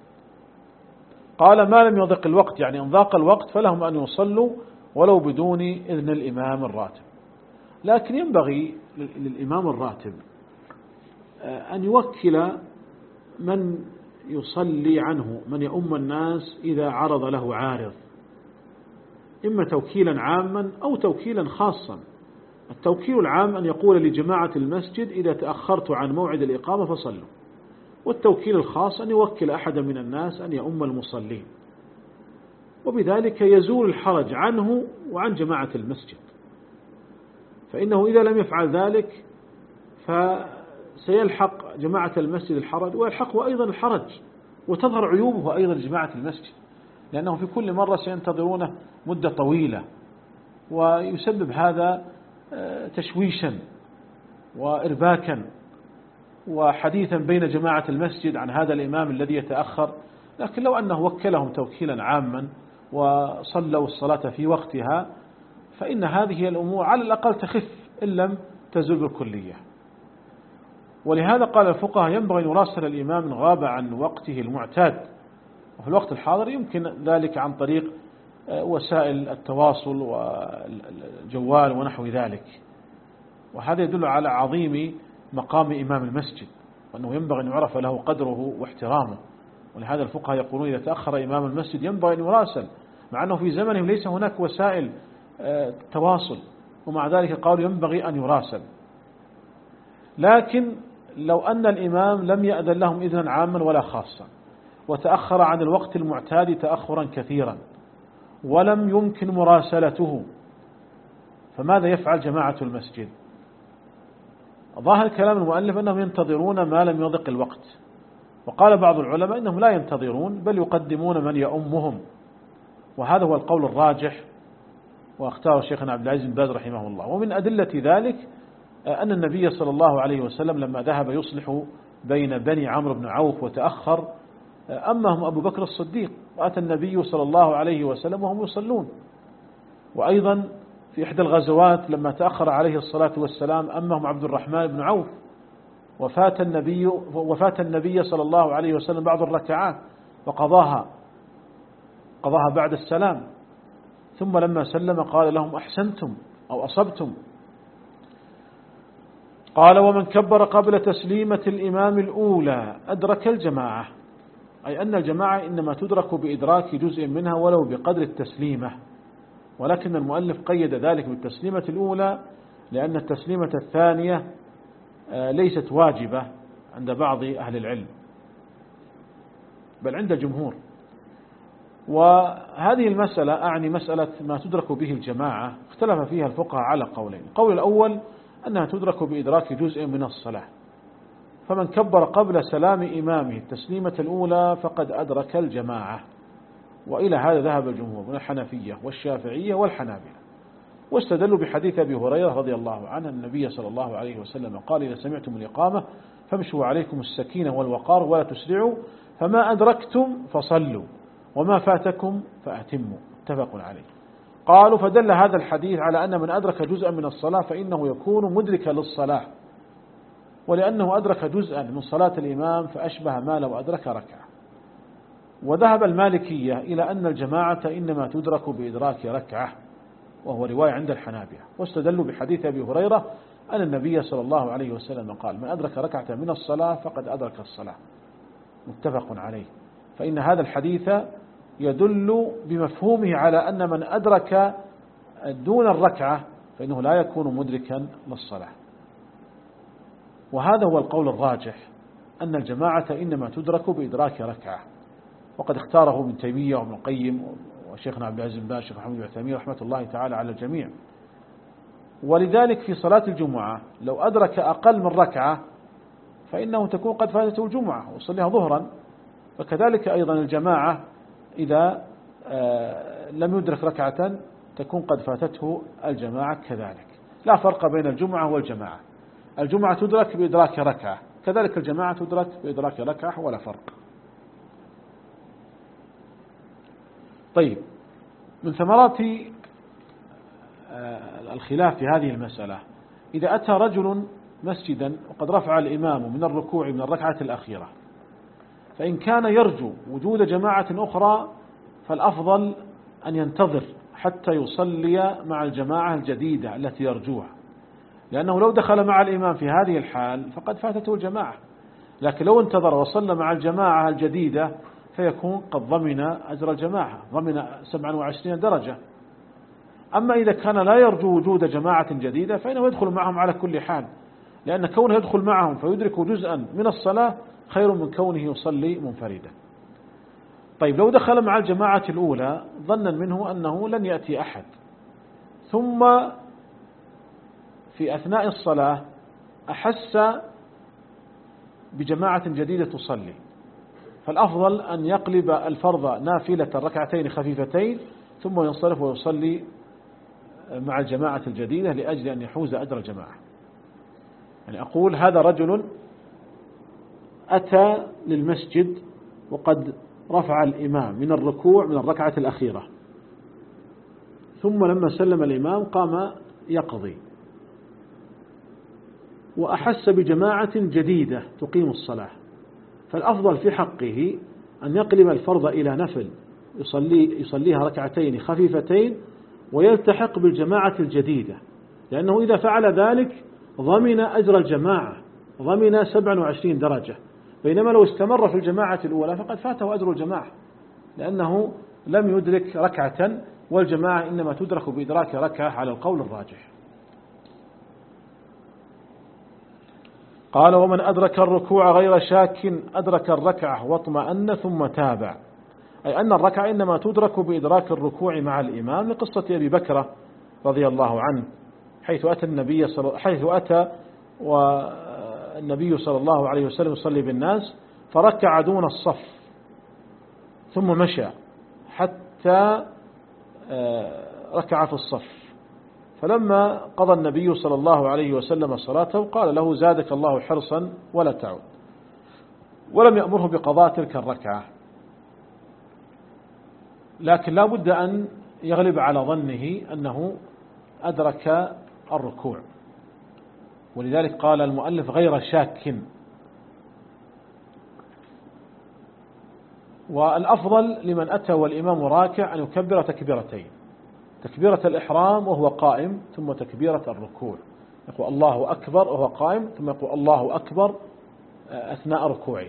قال ما لم يضق الوقت، يعني إن ضاق الوقت فلهم أن يصلوا ولو بدون إذن الإمام الراتب. لكن ينبغي للإمام الراتب أن يوكل من يصلي عنه، من يؤم الناس إذا عرض له عارض، إما توكيلا عاما أو توكيلا خاصا. التوكيل العام أن يقول لجماعة المسجد إذا تأخرت عن موعد الإقامة فصلوا، والتوكيل الخاص أن يوكل أحدا من الناس أن يؤم المصلين، وبذلك يزول الحرج عنه وعن جماعة المسجد. فإنه إذا لم يفعل ذلك فسيلحق جماعة المسجد الحرج، ويلحقه أيضا الحرج، وتظهر عيوبه أيضا لجماعة المسجد، لأنه في كل مرة سينتظرونه مدة طويلة، ويسبب هذا تشويشا وإرباكا وحديثا بين جماعة المسجد عن هذا الإمام الذي يتأخر. لكن لو أنه وكلهم توكيلا عاما وصلوا الصلاة في وقتها فإن هذه الأمور على الأقل تخف إن لم تزل بالكلية. ولهذا قال الفقهاء ينبغي أن يراسل الإمام إن غاب عن وقته المعتاد، وفي الوقت الحاضر يمكن ذلك عن طريق وسائل التواصل والجوال ونحو ذلك، وهذا يدل على عظيم مقام إمام المسجد، وأنه ينبغي أن يعرف له قدره واحترامه. ولهذا الفقهاء يقولون إذا تأخر إمام المسجد ينبغي أن يراسل، مع أنه في زمنهم ليس هناك وسائل تواصل، ومع ذلك قالوا ينبغي أن يراسل. لكن لو أن الإمام لم يأذن لهم إذنا عاما ولا خاصا، وتأخر عن الوقت المعتاد تأخرا كثيرا ولم يمكن مراسلته، فماذا يفعل جماعة المسجد؟ ظاهر كلام المؤلف أنهم ينتظرون ما لم يضق الوقت، وقال بعض العلماء إنهم لا ينتظرون بل يقدمون من يؤمهم، وهذا هو القول الراجح واختاره شيخنا عبد العزيز بن باز رحمه الله. ومن أدلة ذلك أن النبي صلى الله عليه وسلم لما ذهب يصلح بين بني عمرو بن عوف وتأخر أمهم أبو بكر الصديق، وأتى النبي صلى الله عليه وسلم وهم يصلون. وأيضا في إحدى الغزوات لما تأخر عليه الصلاة والسلام أمهم عبد الرحمن بن عوف، وفات النبي, وفات النبي صلى الله عليه وسلم بعض الركعات فقضاها قضاها بعد السلام، ثم لما سلم قال لهم أحسنتم أو أصبتم. قال ومن كبر قبل تسليمة الإمام الأولى أدرك الجماعة، أي أن الجماعة إنما تدرك بإدراك جزء منها ولو بقدر التسليمة، ولكن المؤلف قيد ذلك بالتسليمة الأولى لأن التسليمة الثانية ليست واجبة عند بعض أهل العلم بل عند الجمهور. وهذه المسألة أعني مسألة ما تدرك به الجماعة اختلف فيها الفقهاء على قولين. القول الأول أنها تدرك بإدراك جزء من الصلاة، فمن كبر قبل سلام إمامه التسليمة الأولى فقد أدرك الجماعة، وإلى هذا ذهب الجمهور من الحنفية والشافعية والحنابلة، واستدلوا بحديث أبي هريرة رضي الله عنه النبي صلى الله عليه وسلم قال إذا سمعتم الإقامة فامشوا عليكم السكينة والوقار ولا تسرعوا، فما أدركتم فصلوا وما فاتكم فأتموا، متفق عليه. قالوا فدل هذا الحديث على أن من أدرك جزءا من الصلاة فإنه يكون مدركا للصلاة، ولأنه أدرك جزءا من صلاة الإمام فأشبه ما لو أدرك ركعة. وذهب المالكية إلى أن الجماعة إنما تدرك بإدراك ركعة، وهو رواية عند الحنابلة، واستدلوا بحديث أبي هريرة أن النبي صلى الله عليه وسلم قال من أدرك ركعة من الصلاة فقد أدرك الصلاة، متفق عليه. فإن هذا الحديث يدل بمفهومه على أن من أدرك دون الركعة فإنه لا يكون مدركا للصلاة. وهذا هو القول الراجح أن الجماعة إنما تدرك بإدراك ركعة، وقد اختاره ابن تيمية وابن القيم وشيخنا عبد العزيز بن باز والشيخ محمد بن عثيمين رحمة الله تعالى على الجميع. ولذلك في صلاة الجمعة لو أدرك أقل من ركعة فإنه تكون قد فاتته الجمعة وصليها ظهرا، وكذلك أيضا الجماعة إذا لم يدرك ركعة تكون قد فاتته الجماعة كذلك، لا فرق بين الجمعة والجماعة، الجمعة تدرك بإدراك ركعة، كذلك الجماعة تدرك بإدراك ركعة ولا فرق. طيب، من ثمرات الخلاف في هذه المسألة، إذا أتى رجل مسجدا وقد رفع الإمام من الركوع من الركعة الأخيرة، فإن كان يرجو وجود جماعة أخرى فالأفضل أن ينتظر حتى يصلي مع الجماعة الجديدة التي يرجوها، لأنه لو دخل مع الإمام في هذه الحال فقد فاتته الجماعة، لكن لو انتظر وصلى مع الجماعة الجديدة فيكون قد ضمن أجر الجماعة، ضمن سبعة وعشرين درجة. أما إذا كان لا يرجو وجود جماعة جديدة فإنه يدخل معهم على كل حال، لأن كونه يدخل معهم فيدرك جزءا من الصلاة خير من كونه يصلي منفردا. طيب، لو دخل مع الجماعة الأولى ظنا منه أنه لن يأتي أحد، ثم في أثناء الصلاة أحس بجماعة جديدة تصلي، فالأفضل أن يقلب الفرض نافلة ركعتين خفيفتين ثم ينصرف ويصلي مع الجماعة الجديدة لأجل أن يحوز أجر الجماعة. يعني أقول هذا رجل أتى للمسجد وقد رفع الإمام من الركوع من الركعة الأخيرة، ثم لما سلم الإمام قام يقضي وأحس بجماعة جديدة تقيم الصلاة، فالأفضل في حقه أن يقلب الفرض إلى نفل يصلي يصليها ركعتين خفيفتين ويلتحق بالجماعة الجديدة، لأنه إذا فعل ذلك ضمن أجر الجماعة، ضمن سبعة وعشرين درجة، بينما لو استمر في الجماعة الأولى فقد فاته أجر الجماعة، لأنه لم يدرك ركعة، والجماعة إنما تدرك بإدراك ركعة على القول الراجح. قال: ومن أدرك الركوع غير شاك أدرك الركعة واطمأن ثم تابع، أي أن الركعة إنما تدرك بإدراك الركوع مع الإمام، لقصة أبي بكر رضي الله عنه، حيث أتى النبي صل... حيث أتى والنبي صلى الله عليه وسلم يصلي بالناس فركع دون الصف ثم مشى حتى ركع في الصف، فلما قضى النبي صلى الله عليه وسلم صلاته قال له: زادك الله حرصا ولا تعود، ولم يأمره بقضاء تلك الركعة، لكن لا بد أن يغلب على ظنه أنه أدرك الركوع، ولذلك قال المؤلف غير شاك. والأفضل لمن أتى والإمام راكع أن يكبر تكبيرتين: تكبيرة الإحرام وهو قائم، ثم تكبيرة الركوع، يقول الله أكبر وهو قائم، ثم يقول الله أكبر أثناء ركوعه.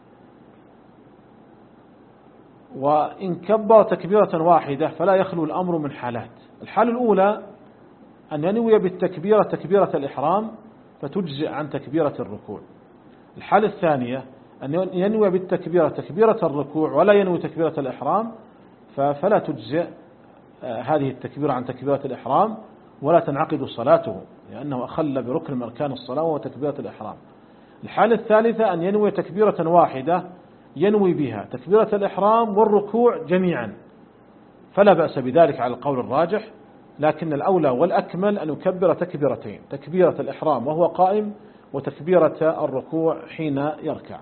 وإن كبر تكبيرة واحدة فلا يخلو الأمر من حالات: الحال الأولى أن ينوي بالتكبيرة تكبيرة الإحرام فتجزئ عن تكبيرة الركوع. الحالة الثانية أن ينوي بالتكبيرة تكبيرة الركوع ولا ينوي تكبيرة الإحرام فلا تجزئ هذه التكبيرة عن تكبيرة الإحرام ولا تنعقد صلاته، لأنه أخل بركن من أركان الصلاة وهو تكبيرة الإحرام. الحالة الثالثة أن ينوي تكبيرة واحدة ينوي بها تكبيرة الإحرام والركوع جميعا، فلا بأس بذلك على القول الراجح، لكن الأولى والأكمل أن يكبر تكبيرتين: تكبيرة الإحرام وهو قائم، وتكبيرة الركوع حين يركع.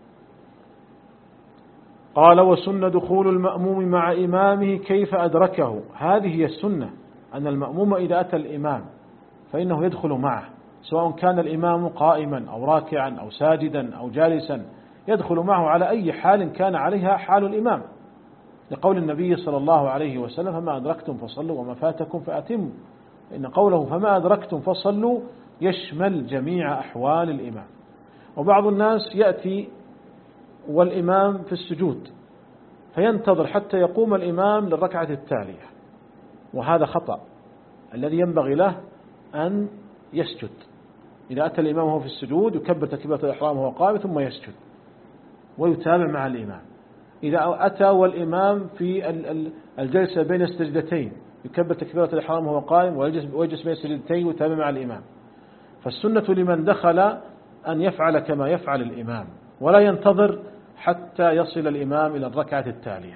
قال: وسن دخول المأموم مع إمامه كيف أدركه. هذه هي السنة، أن المأموم إذا أتى الإمام فإنه يدخل معه، سواء كان الإمام قائما أو راكعا أو ساجدا أو جالسا، يدخل معه على أي حال كان عليها حال الإمام، لقول النبي صلى الله عليه وسلم: فما أدركتم فصلوا وما فاتكم فأتموا. إن قوله فما أدركتم فصلوا يشمل جميع أحوال الإمام. وبعض الناس يأتي والإمام في السجود فينتظر حتى يقوم الإمام للركعة التالية، وهذا خطأ. الذي ينبغي له أن يسجد، إذا أتى الإمام وهو في السجود يكبر تكبيرة الإحرام وهو قائم ثم يسجد ويتابع مع الإمام. إذا أتى والإمام في الجلسة بين السجدتين يكبر تكبيرة الإحرام وهو قائم ويجلس بين السجدتين ويتابع مع الإمام. فالسنة لمن دخل أن يفعل كما يفعل الإمام، ولا ينتظر حتى يصل الإمام إلى الركعة التالية.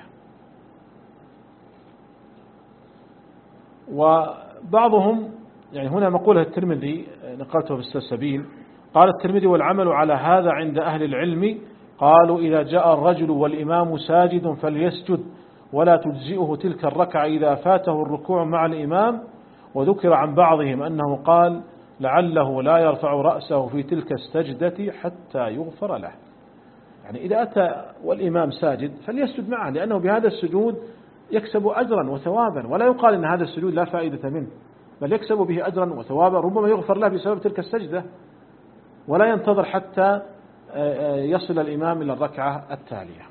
وبعضهم يعني هنا مقولة الترمذي نقلته في السلسبيل، قال الترمذي: والعمل على هذا عند أهل العلم قالوا: إذا جاء الرجل والإمام ساجد فليسجد، ولا تجزئه تلك الركعة إذا فاته الركوع مع الإمام. وذكر عن بعضهم أنه قال لعله لا يرفع رأسه في تلك السجدة حتى يغفر له. يعني إذا أتى والإمام ساجد فليسجد معه، لأنه بهذا السجود يكسب أجرا وثوابا، ولا يقال أن هذا السجود لا فائدة منه، بل يكسب به أجرا وثوابا، ربما يغفر له بسبب تلك السجدة، ولا ينتظر حتى يصل الإمام إلى الركعة التالية.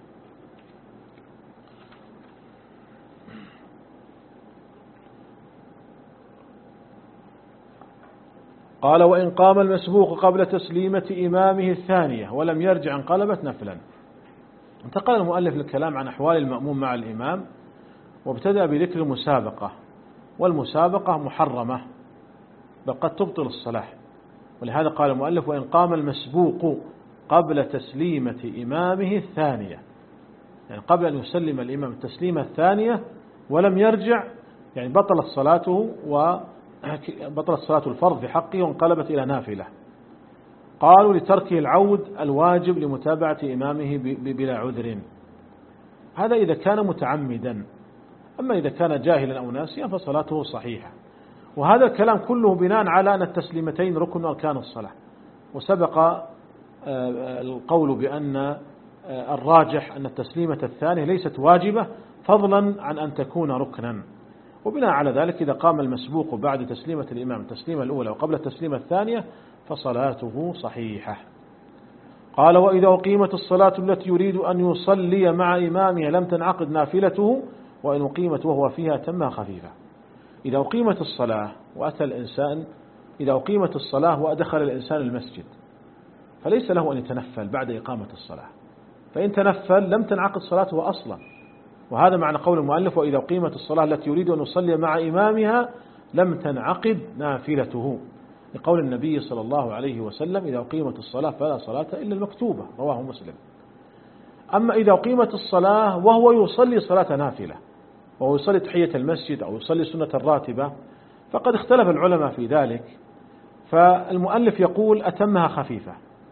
قال وإن قام المسبوق قبل تسليمة إمامه الثانية ولم يرجع انقلبت نفلا. انتقل المؤلف للكلام عن أحوال المأموم مع الإمام، وابتدأ بذكر المسابقة، والمسابقة محرمة بل قد تبطل الصلاة، ولهذا قال المؤلف وإن قام المسبوق قبل تسليمة إمامه الثانية، يعني قبل أن يسلم الإمام التسليمة الثانية ولم يرجع، يعني بطلت صلاته وبطلت صلاة الفرض في حقه وانقلبت إلى نافلة. قالوا لتركه العود الواجب لمتابعة إمامه بلا عذر، هذا إذا كان متعمدا، أما إذا كان جاهلا أو ناسيا فصلاته صحيحة. وهذا الكلام كله بناء على أن التسليمتين ركن أركان الصلاة، وسبق القول بأن الراجح أن التسليمة الثانية ليست واجبة فضلا عن أن تكون ركنا، وبناء على ذلك إذا قام المسبوق بعد تسليمة الإمام التسليمة الأولى وقبل التسليمة الثانية فصلاته صحيحة. قال وإذا أقيمت الصلاة التي يريد أن يصلي مع إمامها لم تنعقد نافلته، وإن أقيمت وهو فيها تمها خفيفة. إذا أقيمت الصلاة وأتى الإنسان إذا أقيمت الصلاة وأدخل الإنسان المسجد فليس له أن يتنفل بعد إقامة الصلاة، فإن تنفل لم تنعقد صلاته أصلا، وهذا معنى قول المؤلف وإذا أقيمت الصلاة التي يريد أن يصلي مع إمامها لم تنعقد نافلته، لقول النبي صلى الله عليه وسلم إذا أقيمت الصلاة فلا صلاة إلا المكتوبة، رواه مسلم. أما إذا أقيمت الصلاة وهو يصلي صلاة نافلة، وهو يصلي تحية المسجد أو يصلي سنة الراتبة، فقد اختلف العلماء في ذلك، فالمؤلف يقول أتمها خفيفة،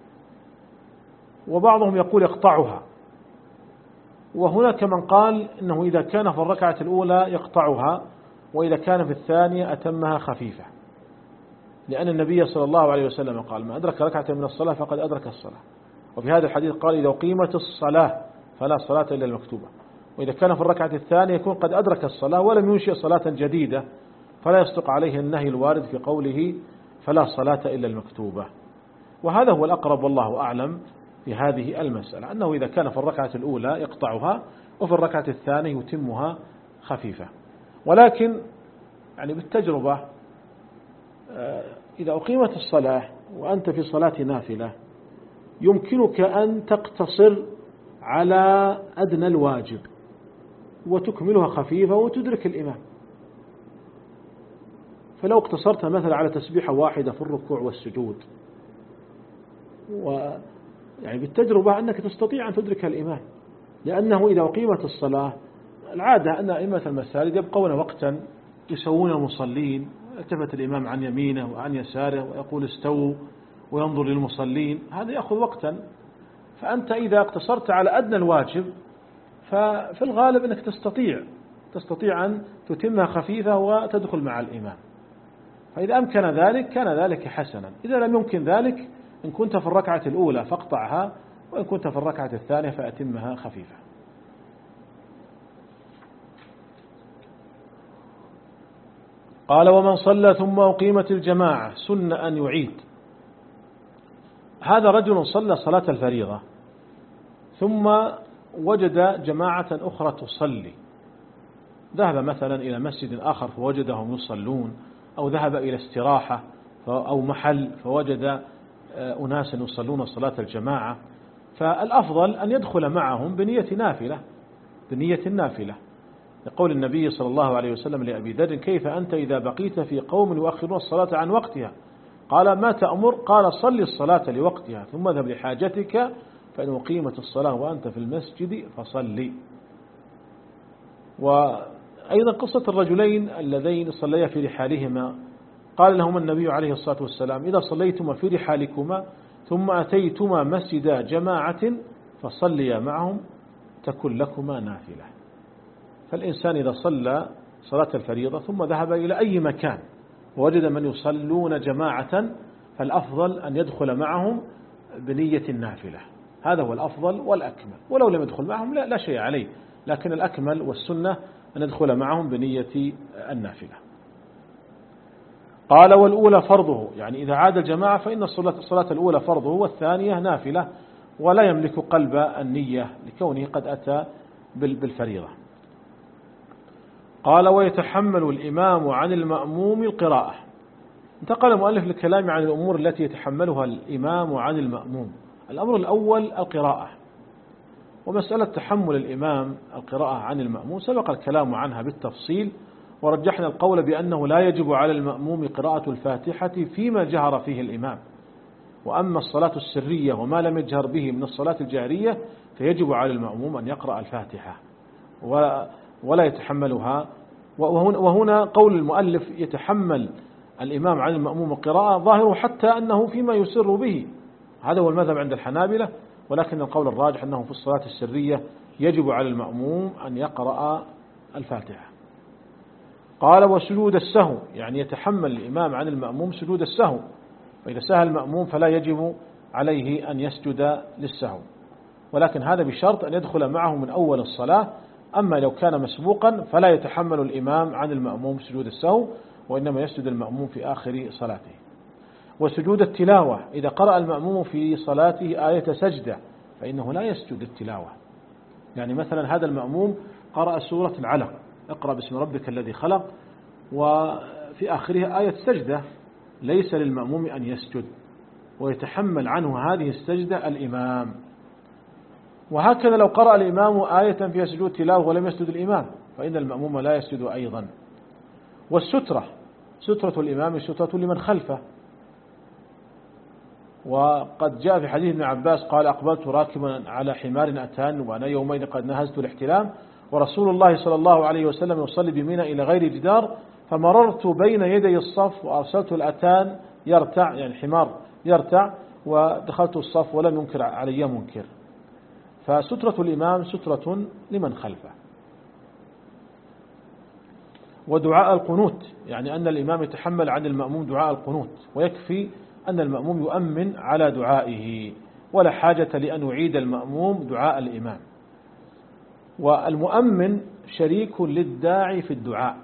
وبعضهم يقول يقطعها، وهناك من قال إنه إذا كان في الركعة الأولى يقطعها، وإذا كان في الثانية أتمها خفيفة، لأن النبي صلى الله عليه وسلم قال ما أدرك ركعة من الصلاة فقد أدرك الصلاة، وفي هذا الحديث قال إذا أقيمت الصلاة فلا صلاة إلا المكتوبة، وإذا كان في الركعة الثانية يكون قد أدرك الصلاة ولم ينشئ صلاة جديدة، فلا يصدق عليه النهي الوارد في قوله فلا صلاة إلا المكتوبة. وهذا هو الأقرب والله أعلم في هذه المسألة، أنه إذا كان في الركعة الأولى يقطعها وفي الركعة الثانية يتمها خفيفة. ولكن يعني بالتجربة إذا أقيمت الصلاة وأنت في صلاة نافلة يمكنك أن تقتصر على أدنى الواجب وتكملها خفيفة وتدرك الإمام. فلو اقتصرت مثلا على تسبيحة واحدة في الركوع والسجود، ويعني بالتجربة أنك تستطيع أن تدرك الإمام، لأنه إذا أقيمت الصلاة العادة أن أئمة المساجد يبقون وقتا يسوون المصلين، يلتفت الإمام عن يمينه وعن يساره ويقول استووا وينظر للمصلين، هذا يأخذ وقتا. فأنت إذا اقتصرت على أدنى الواجب ففي الغالب أنك تستطيع تستطيع أن تتمها خفيفة وتدخل مع الإمام. فإذا أمكن ذلك كان ذلك حسنا، إذا لم يمكن ذلك إن كنت في الركعة الأولى فاقطعها، وإن كنت في الركعة الثانية فأتمها خفيفة. قال ومن صلى ثم أقيمت الجماعة سن أن يعيد. هذا رجل صلى صلاة الفريضة ثم وجد جماعة أخرى تصلي، ذهب مثلا إلى مسجد آخر فوجدهم يصلون، أو ذهب إلى استراحة أو محل فوجد أناسا يصلون صلاة الجماعة، فالأفضل أن يدخل معهم بنية نافلة بنية النافلة، يقول النبي صلى الله عليه وسلم لأبي ذر كيف أنت إذا بقيت في قوم يؤخرون الصلاة عن وقتها؟ قال ما تأمر؟ قال صلي الصلاة لوقتها ثم اذهب لحاجتك، فإن أقيمت الصلاة وأنت في المسجد فصلي. وأيضا قصة الرجلين اللذين صليا في رحالهما، قال لهما النبي عليه الصلاة والسلام إذا صليتما في رحالكما ثم أتيتما مسجد جماعة فصليا معهم تكن لكما نافلة. فالإنسان إذا صلى صلاة الفريضة ثم ذهب إلى أي مكان ووجد من يصلون جماعة فالأفضل أن يدخل معهم بنية النافلة، هذا هو الأفضل والأكمل، ولو لم يدخل معهم لا, لا شيء عليه، لكن الأكمل والسنة أن يدخل معهم بنية النافلة. قال والأولى فرضه، يعني إذا عاد الجماعة فإن الصلاة الأولى فرضه والثانية نافلة، ولا يملك قلب النية لكونه قد أتى بالفريضة. قال ويتحمل الإمام عن المأموم القراءة. انتقل المؤلف للكلام عن الأمور التي يتحملها الإمام عن المأموم. الأمر الأول القراءة، ومسألة تحمل الإمام القراءة عن المأموم سبق الكلام عنها بالتفصيل، ورجحنا القول بأنه لا يجب على المأموم قراءة الفاتحة فيما جهر فيه الإمام، وأما الصلاة السرية وما لم يجهر به من الصلاة الجهرية فيجب على المأموم أن يقرأ الفاتحة ولا يتحملها. وهنا قول المؤلف يتحمل الإمام عن المأموم القراءة ظاهره حتى أنه فيما يسر به، هذا هو المذهب عند الحنابلة، ولكن القول الراجح أنه في الصلاة السرية يجب على المأموم أن يقرأ الفاتحة. قال وسجود السهو، يعني يتحمل الإمام عن المأموم سجود السهو، فإذا سهى المأموم فلا يجب عليه أن يسجد للسهو، ولكن هذا بشرط أن يدخل معه من أول الصلاة. أما لو كان مسبوقا فلا يتحمل الإمام عن المأموم سجود السهو، وإنما يسجد المأموم في آخر صلاته. وسجود التلاوة، إذا قرأ المأموم في صلاته آية سجدة فإنه لا يسجد التلاوة، يعني مثلا هذا المأموم قرأ سورة العلق اقرأ باسم ربك الذي خلق، وفي آخرها آية سجدة، ليس للمأموم أن يسجد، ويتحمل عنه هذه السجدة الإمام. وهكذا لو قرأ الإمام آية فيها سجود تلاوة ولم يسجد الإمام فإن المأموم لا يسجد أيضا. والسترة، سترة الإمام سترة لمن خلفه، وقد جاء في حديث ابن عباس قال أقبلت راكبا على حمار أتان وأنا يومين قد نهزت الاحتلام، ورسول الله صلى الله عليه وسلم يصلي بمنى إلى غير جدار، فمررت بين يدي الصف وأرسلت الأتان يرتع، يعني حمار يرتع، ودخلت الصف ولم ينكر علي منكر. فسترة الإمام سترة لمن خلفه. ودعاء القنوت، يعني أن الإمام يتحمل عن المأموم دعاء القنوت، ويكفي أن المأموم يؤمن على دعائه، ولا حاجة لأن يعيد المأموم دعاء الإمام. والمؤمن شريك للداعي في الدعاء،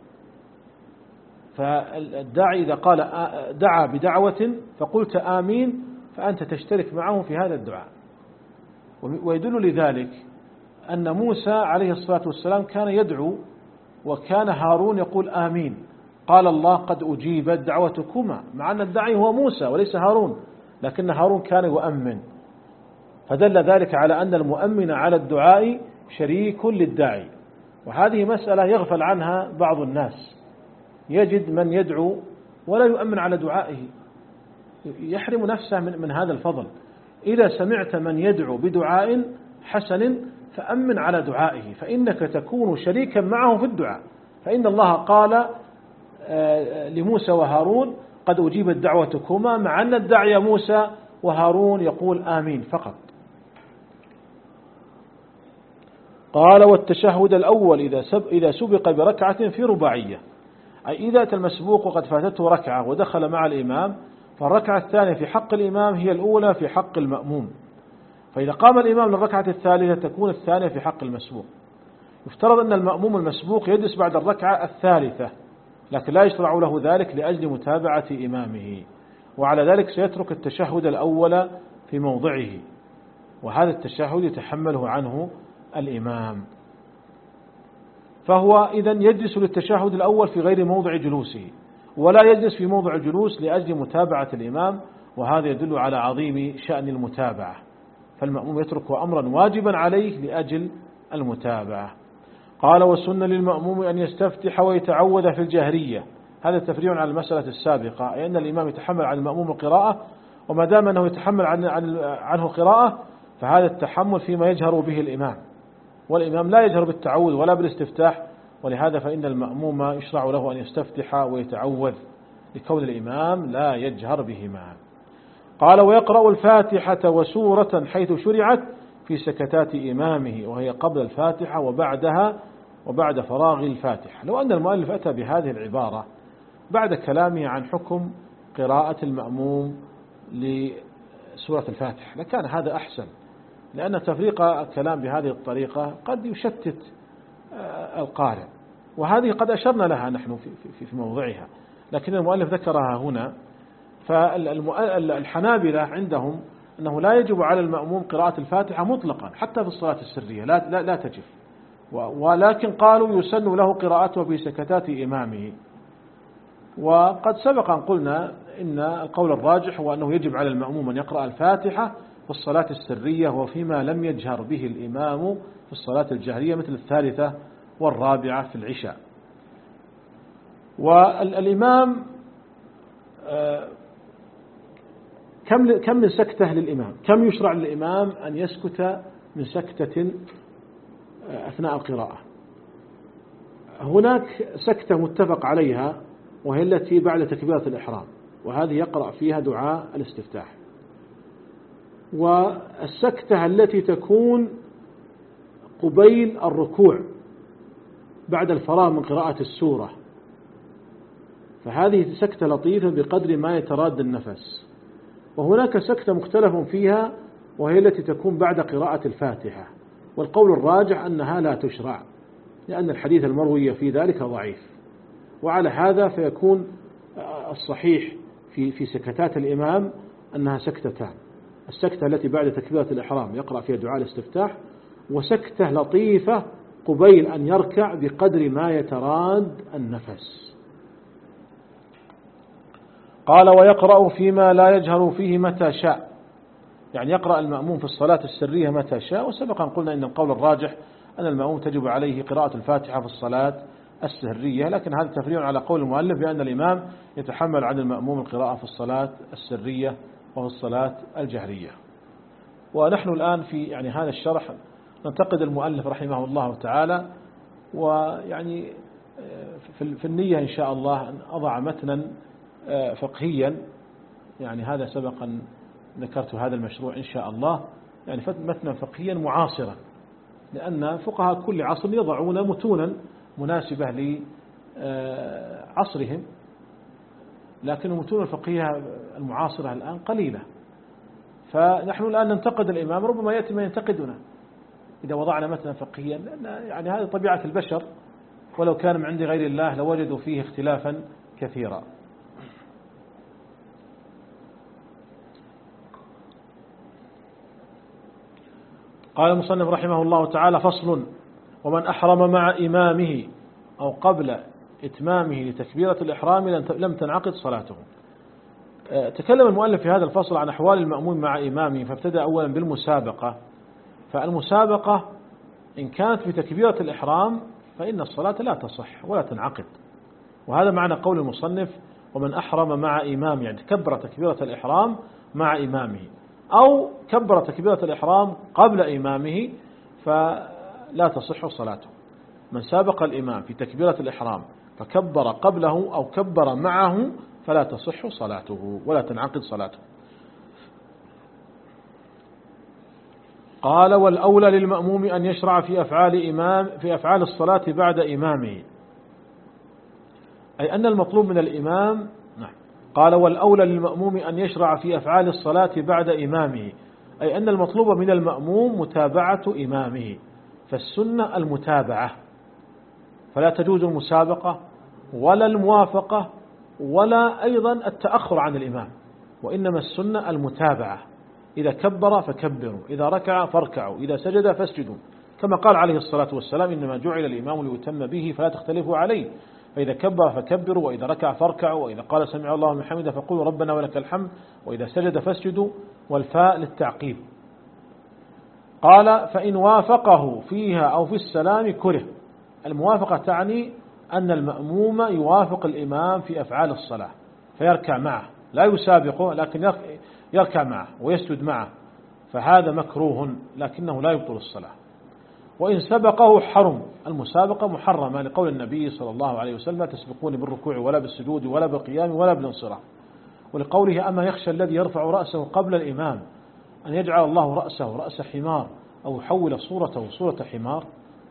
فالداعي إذا قال دعا بدعوة فقلت آمين فأنت تشترك معه في هذا الدعاء. ويدل لذلك أن موسى عليه الصلاة والسلام كان يدعو وكان هارون يقول آمين، قال الله قد أجيبت دعوتكما، مع أن الداعي هو موسى وليس هارون، لكن هارون كان يؤمن، فدل ذلك على أن المؤمن على الدعاء شريك للداعي. وهذه مسألة يغفل عنها بعض الناس، يجد من يدعو ولا يؤمن على دعائه، يحرم نفسه من, من هذا الفضل. إذا سمعت من يدعو بدعاء حسن فأمن على دعائه، فإنك تكون شريكا معه في الدعاء، فإن الله قال لموسى وهارون قد أجيبت دعوتكما، مع أن الداعي موسى وهارون يقول آمين فقط. قال والتشهد الأول إذا سب إذا سبق بركعة في رباعية، أي إذا أتى المسبوق وقد فاتته ركعة ودخل مع الإمام، فالركعة الثانية في حق الإمام هي الأولى في حق المأموم، فإذا قام الإمام للركعة الثالثة تكون الثانية في حق المسبوق. يفترض أن المأموم المسبوق يجلس بعد الركعة الثالثة، لكن لا يشرع له ذلك لأجل متابعة إمامه، وعلى ذلك سيترك التشهد الأول في موضعه، وهذا التشهد يتحمله عنه الإمام، فهو إذن يجلس للتشهد الأول في غير موضع جلوسه، ولا يجلس في موضع الجلوس لأجل متابعة الإمام، وهذا يدل على عظيم شأن المتابعة، فالمأموم يترك أمرا واجبا عليه لأجل المتابعة. قال والسنة للمأموم أن يستفتح ويتعوذ في الجهرية، هذا تفريع على المسألة السابقة، أي أن الإمام يتحمل عن المأموم القراءة، وما دام أنه يتحمل عن عنه قراءة فهذا التحمل فيما يجهر به الإمام، والإمام لا يجهر بالتعوذ ولا بالاستفتاح، ولهذا فإن المأموم يشرع له أن يستفتح ويتعوذ لكون الإمام لا يجهر بهما. قال ويقرأ الفاتحة وسورة حيث شرعت في سكتات إمامه، وهي قبل الفاتحة وبعدها وبعد فراغ الفاتحة. لو أن المؤلف أتى بهذه العبارة بعد كلامه عن حكم قراءة المأموم لسورة الفاتحة لكان هذا أحسن، لأن تفريق الكلام بهذه الطريقة قد يشتت القارئ، وهذه قد أشرنا لها نحن في في موضعها، لكن المؤلف ذكرها هنا. فالحنابلة عندهم أنه لا يجب على المأموم قراءة الفاتحة مطلقا حتى في الصلاة السرية، لا لا, لا تجب، ولكن قالوا يسن له قراءته في سكتات إمامه. وقد سبق أن قلنا إن القول الراجح هو أنه يجب على المأموم أن يقرأ الفاتحة في الصلاة السرية وفيما لم يجهر به الإمام في الصلاة الجهرية مثل الثالثة والرابعة في العشاء. والإمام كم كم من سكتة للإمام، كم يشرع للإمام أن يسكت من سكتة أثناء القراءة؟ هناك سكتة متفق عليها وهي التي بعد تكبيرة الإحرام، وهذه يقرأ فيها دعاء الاستفتاح. والسكتة التي تكون قبيل الركوع بعد الفراغ من قراءة السورة، فهذه سكتة لطيفة بقدر ما يتراد النفس. وهناك سكتة مختلف فيها وهي التي تكون بعد قراءة الفاتحة، والقول الراجح أنها لا تشرع لأن الحديث المروي في ذلك ضعيف. وعلى هذا فيكون الصحيح في في سكتات الإمام أنها سكتتان: السكتة التي بعد تكبيرة الإحرام يقرأ فيها دعاء الاستفتاح، وسكتة لطيفة قبيل أن يركع بقدر ما يتراد النفس. قال: ويقرأ فيما لا يجهر فيه متى شاء، يعني يقرأ المأموم في الصلاة السرية متى شاء. وسبقا قلنا إن القول الراجح أن المأموم تجب عليه قراءة الفاتحة في الصلاة السرية، لكن هذا تفريع على قول المؤلف بأن الإمام يتحمل عن المأموم القراءة في الصلاة السرية وفي الصلاة الجهرية. ونحن الآن في يعني هذا الشرح ننتقد المؤلف رحمه الله تعالى، ويعني في النية إن شاء الله أن أضع متنا فقهيا، يعني هذا سبقا ذكرت هذا المشروع إن شاء الله، يعني متنا فقهيا معاصرا، لأن فقهاء كل عصر يضعون متونا مناسبة لعصرهم، لكن المتون الفقهية المعاصرة الآن قليلة. فنحن الآن ننتقد الإمام، ربما يأتي ما ينتقدنا إذا وضعنا متنا فقهيا، لأن يعني هذه طبيعة البشر، ولو كان من عند غير الله لوجدوا فيه اختلافا كثيرا. قال المصنف رحمه الله تعالى: فصل: ومن أحرم مع إمامه أو قبل إتمامه لتكبيرة الإحرام لم تنعقد صلاته. تكلم المؤلف في هذا الفصل عن أحوال المأموم مع إمامه، فابتدأ أولا بالمسابقة. فالمسابقة إن كانت في تكبيرة الإحرام فإن الصلاة لا تصح ولا تنعقد، وهذا معنى قول المصنف: ومن أحرم مع إمامه، يعني كبر تكبيرة الإحرام مع إمامه، أو كبر تكبيرة الإحرام قبل إمامه فلا تصح صلاته. من سابق الإمام في تكبيرة الإحرام فكبر قبله أو كبر معه فلا تصح صلاته ولا تنعقد صلاته. قال: والأولى للمأموم أن يشرع في أفعال إمام في أفعال الصلاة بعد إمامه، أي أن المطلوب من الإمام. قال: والأولى للمأموم أن يشرع في أفعال الصلاة بعد إمامه، أي أن المطلوب من المأموم متابعة إمامه، فالسنة المتابعة، فلا تجوز المسابقة ولا الموافقة ولا أيضا التأخر عن الإمام، وإنما السنة المتابعة. إذا كبر فكبروا، إذا ركع فاركعوا، إذا سجد فاسجدوا، كما قال عليه الصلاة والسلام: إنما جعل الإمام ليتم به فلا تختلفوا عليه، فإذا كبر فكبروا، وإذا ركع فاركعوا، وإذا قال سمع الله لمن حمده فقولوا ربنا ولك الحمد، وإذا سجد فاسجدوا، والفاء للتعقيب. قال: فإن وافقه فيها أو في السلام كره. الموافقة تعني أن المأموم يوافق الإمام في أفعال الصلاة فيركع معه، لا يسابقه لكن يركع معه ويسجد معه، فهذا مكروه لكنه لا يبطل الصلاة. وإن سبقه حرم. المسابقة محرمة لقول النبي صلى الله عليه وسلم: لا تسبقوني بالركوع ولا بالسجود ولا بالقيام ولا بالانصراف، ولقوله: أما يخشى الذي يرفع رأسه قبل الإمام أن يجعل الله رأسه رأس حمار أو يحول صورته صورة حمار.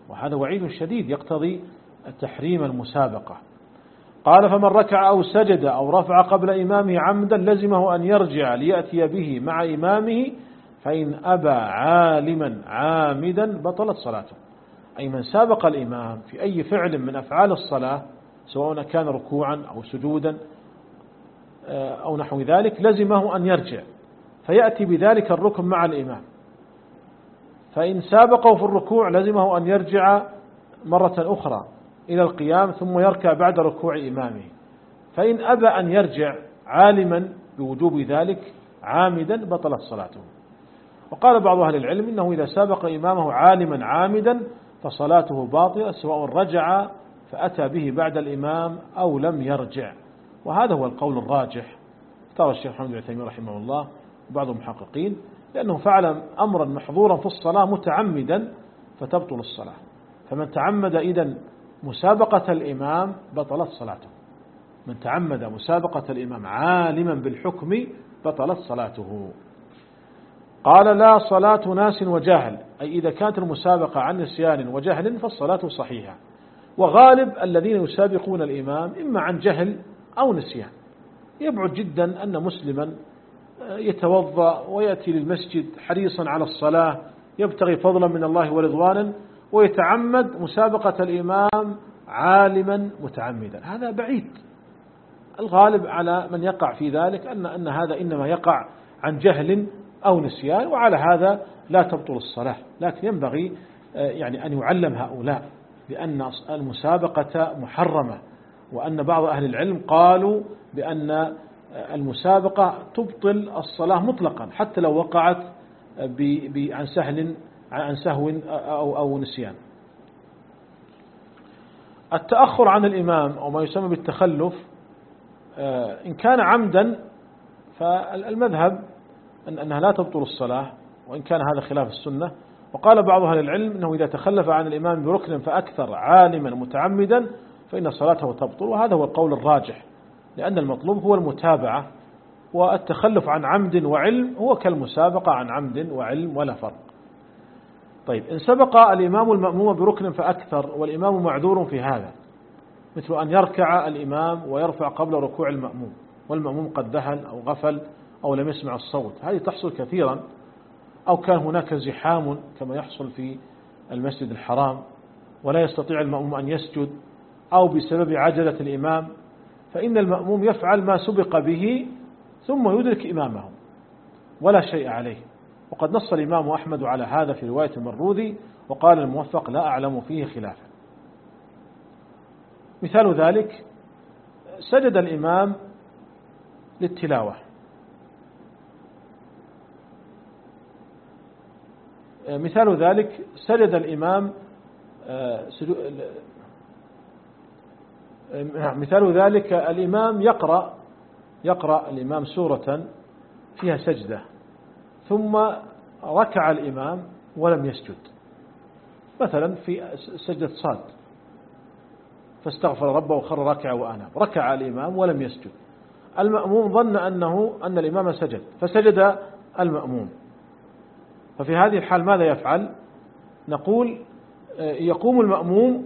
وهذا وعيد شديد يقتضي تحريم المسابقة. قال فمن ركع أو سجد أو رفع قبل إمامه عمدا لزمه أن يرجع ليأتي به مع إمامه، فإن أبى عالما عامدا بطلت صلاته. أي من سابق الإمام في أي فعل من أفعال الصلاة سواء كان ركوعا أو سجودا أو نحو ذلك لزمه أن يرجع فيأتي بذلك الركن مع الإمام. فإن سابقه في الركوع لزمه أن يرجع مرة أخرى إلى القيام ثم يركع بعد ركوع إمامه. فإن أبى أن يرجع عالما بوجوب ذلك عامدا بطلت صلاته. وقال بعض أهل العلم إنه إذا سابق إمامه عالما عامدا فصلاته باطلة سواء رجع فأتى به بعد الإمام أو لم يرجع، وهذا هو القول الراجح اختار الشيخ محمد بن عثيمين رحمه الله وبعض المحققين، لأنه فعل أمرا محظورا في الصلاة متعمدا فتبطل الصلاة. فمن تعمد إذن مسابقة الإمام بطلت صلاته، من تعمد مسابقة الإمام عالما بالحكم بطلت صلاته. قال لا صلاة ناس وجاهل، أي إذا كانت المسابقة عن نسيان وجهل فالصلاة صحيحة. وغالب الذين يسابقون الإمام إما عن جهل أو نسيان. يبعد جدا أن مسلما يتوضأ ويأتي للمسجد حريصا على الصلاة يبتغي فضلا من الله ورضوانا ويتعمد مسابقة الإمام عالما متعمدا، هذا بعيد. الغالب على من يقع في ذلك أن أن هذا إنما يقع عن جهل أو نسيان، وعلى هذا لا تبطل الصلاة. لكن ينبغي يعني أن يعلم هؤلاء بأن المسابقة محرمة، وأن بعض أهل العلم قالوا بأن المسابقة تبطل الصلاة مطلقا حتى لو وقعت عن سهل عن سهو أو أو نسيان. التأخر عن الإمام أو ما يسمى بالتخلف إن كان عمدا فالمذهب أنها لا تبطل الصلاة، وإن كان هذا خلاف السنة. وقال بعض أهل العلم أنه إذا تخلف عن الإمام بركن فأكثر عالما متعمدا فإن صلاته تبطل، وهذا هو القول الراجح، لأن المطلوب هو المتابعة، والتخلف عن عمد وعلم هو كالمسابقة عن عمد وعلم ولا فرق. طيب إن سبق الإمام المأموم بركن فأكثر والإمام معذور في هذا، مثل أن يركع الإمام ويرفع قبل ركوع المأموم والمأموم قد ذهل أو غفل أو لم يسمع الصوت، هذه تحصل كثيرا، أو كان هناك زحام كما يحصل في المسجد الحرام ولا يستطيع المأموم أن يسجد، أو بسبب عجلة الإمام، فإن المأموم يفعل ما سبق به ثم يدرك إمامه ولا شيء عليه. وقد نص الإمام أحمد على هذا في رواية المروذي، وقال الموفق لا أعلم فيه خلافا. مثال ذلك سجد الإمام للتلاوة، مثال ذلك سجد الإمام مثال ذلك الإمام يقرأ يقرأ الإمام سورة فيها سجدة ثم ركع الإمام ولم يسجد، مثلا في سجدة صاد فاستغفر ربه وخر راكعا وأناب، ركع الإمام ولم يسجد، المأموم ظن أنه أن الإمام سجد فسجد المأموم، ففي هذه الحال ماذا يفعل؟ نقول يقوم المأموم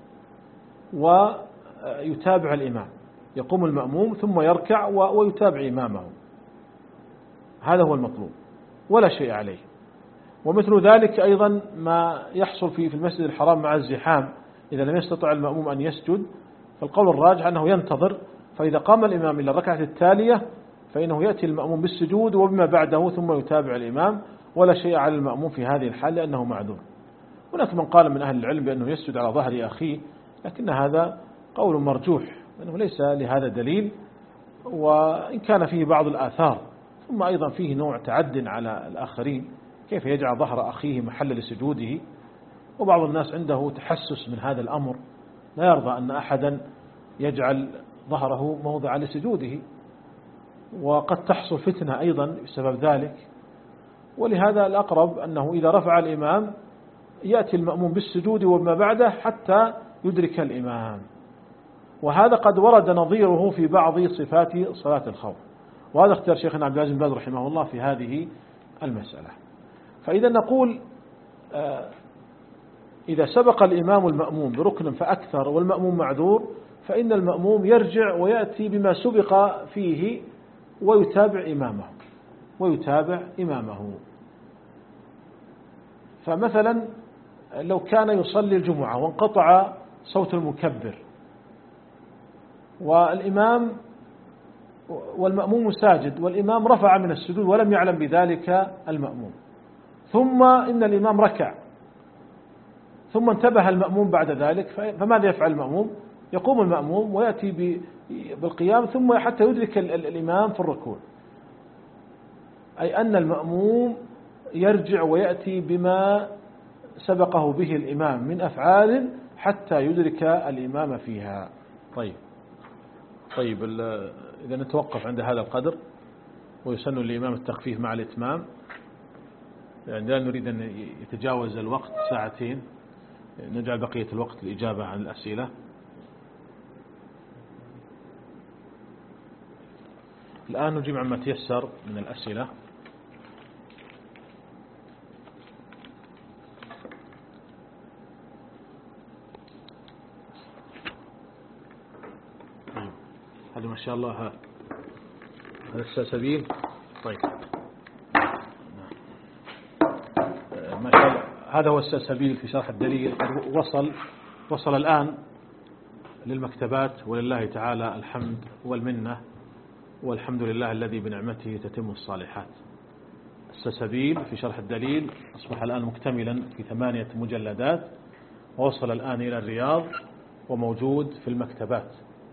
ويتابع الإمام، يقوم المأموم ثم يركع ويتابع إمامه، هذا هو المطلوب ولا شيء عليه. ومثل ذلك أيضا ما يحصل في في المسجد الحرام مع الزحام، إذا لم يستطع المأموم أن يسجد فالقول الراجح أنه ينتظر، فإذا قام الإمام إلى الركعة التالية فإنه يأتي المأموم بالسجود وبما بعده ثم يتابع الإمام، ولا شيء على المأموم في هذه الحال لأنه معذور. هناك من قال من أهل العلم بأنه يسجد على ظهر أخيه، لكن هذا قول مرجوح لأنه ليس لهذا دليل، وإن كان فيه بعض الآثار، ثم أيضا فيه نوع تعد على الآخرين، كيف يجعل ظهر أخيه محل لسجوده، وبعض الناس عنده تحسس من هذا الأمر، لا يرضى أن أحدا يجعل ظهره موضع لسجوده، وقد تحصل فتنة أيضا بسبب ذلك. ولهذا الأقرب أنه إذا رفع الإمام يأتي المأموم بالسجود وما بعده حتى يدرك الإمام، وهذا قد ورد نظيره في بعض صفات صلاة الخوف، وهذا اختيار شيخنا عبد العزيز بن باز رحمه الله في هذه المسألة. فإذا نقول إذا سبق الإمام المأموم بركن فأكثر والمأموم معذور فإن المأموم يرجع ويأتي بما سبق فيه ويتابع إمامه ويتابع إمامه. فمثلا لو كان يصلي الجمعة وانقطع صوت المكبر والإمام والمأموم ساجد والإمام رفع من السجود ولم يعلم بذلك المأموم، ثم إن الإمام ركع ثم انتبه المأموم بعد ذلك، فماذا يفعل المأموم؟ يقوم المأموم ويأتي بالقيام ثم حتى يدرك الإمام في الركوع، أي أن المأموم يرجع ويأتي بما سبقه به الإمام من أفعال حتى يدرك الإمام فيها. طيب طيب إذا نتوقف عند هذا القدر، ويسن للإمام التخفيف مع الإتمام، يعني لا نريد أن يتجاوز الوقت ساعتين، نجعل بقية الوقت الإجابة عن الأسئلة. الآن نجيب عما تيسر من الأسئلة. هذا ما شاء الله هذا السلسبيل. طيب ما شاء الله هذا هو السلسبيل في شرح الدليل، وصل وصل الآن للمكتبات ولله تعالى الحمد والمنة، والحمد لله الذي بنعمته تتم الصالحات. السلسبيل في شرح الدليل أصبح الآن مكتملا في ثمانية مجلدات، ووصل الآن إلى الرياض وموجود في المكتبات،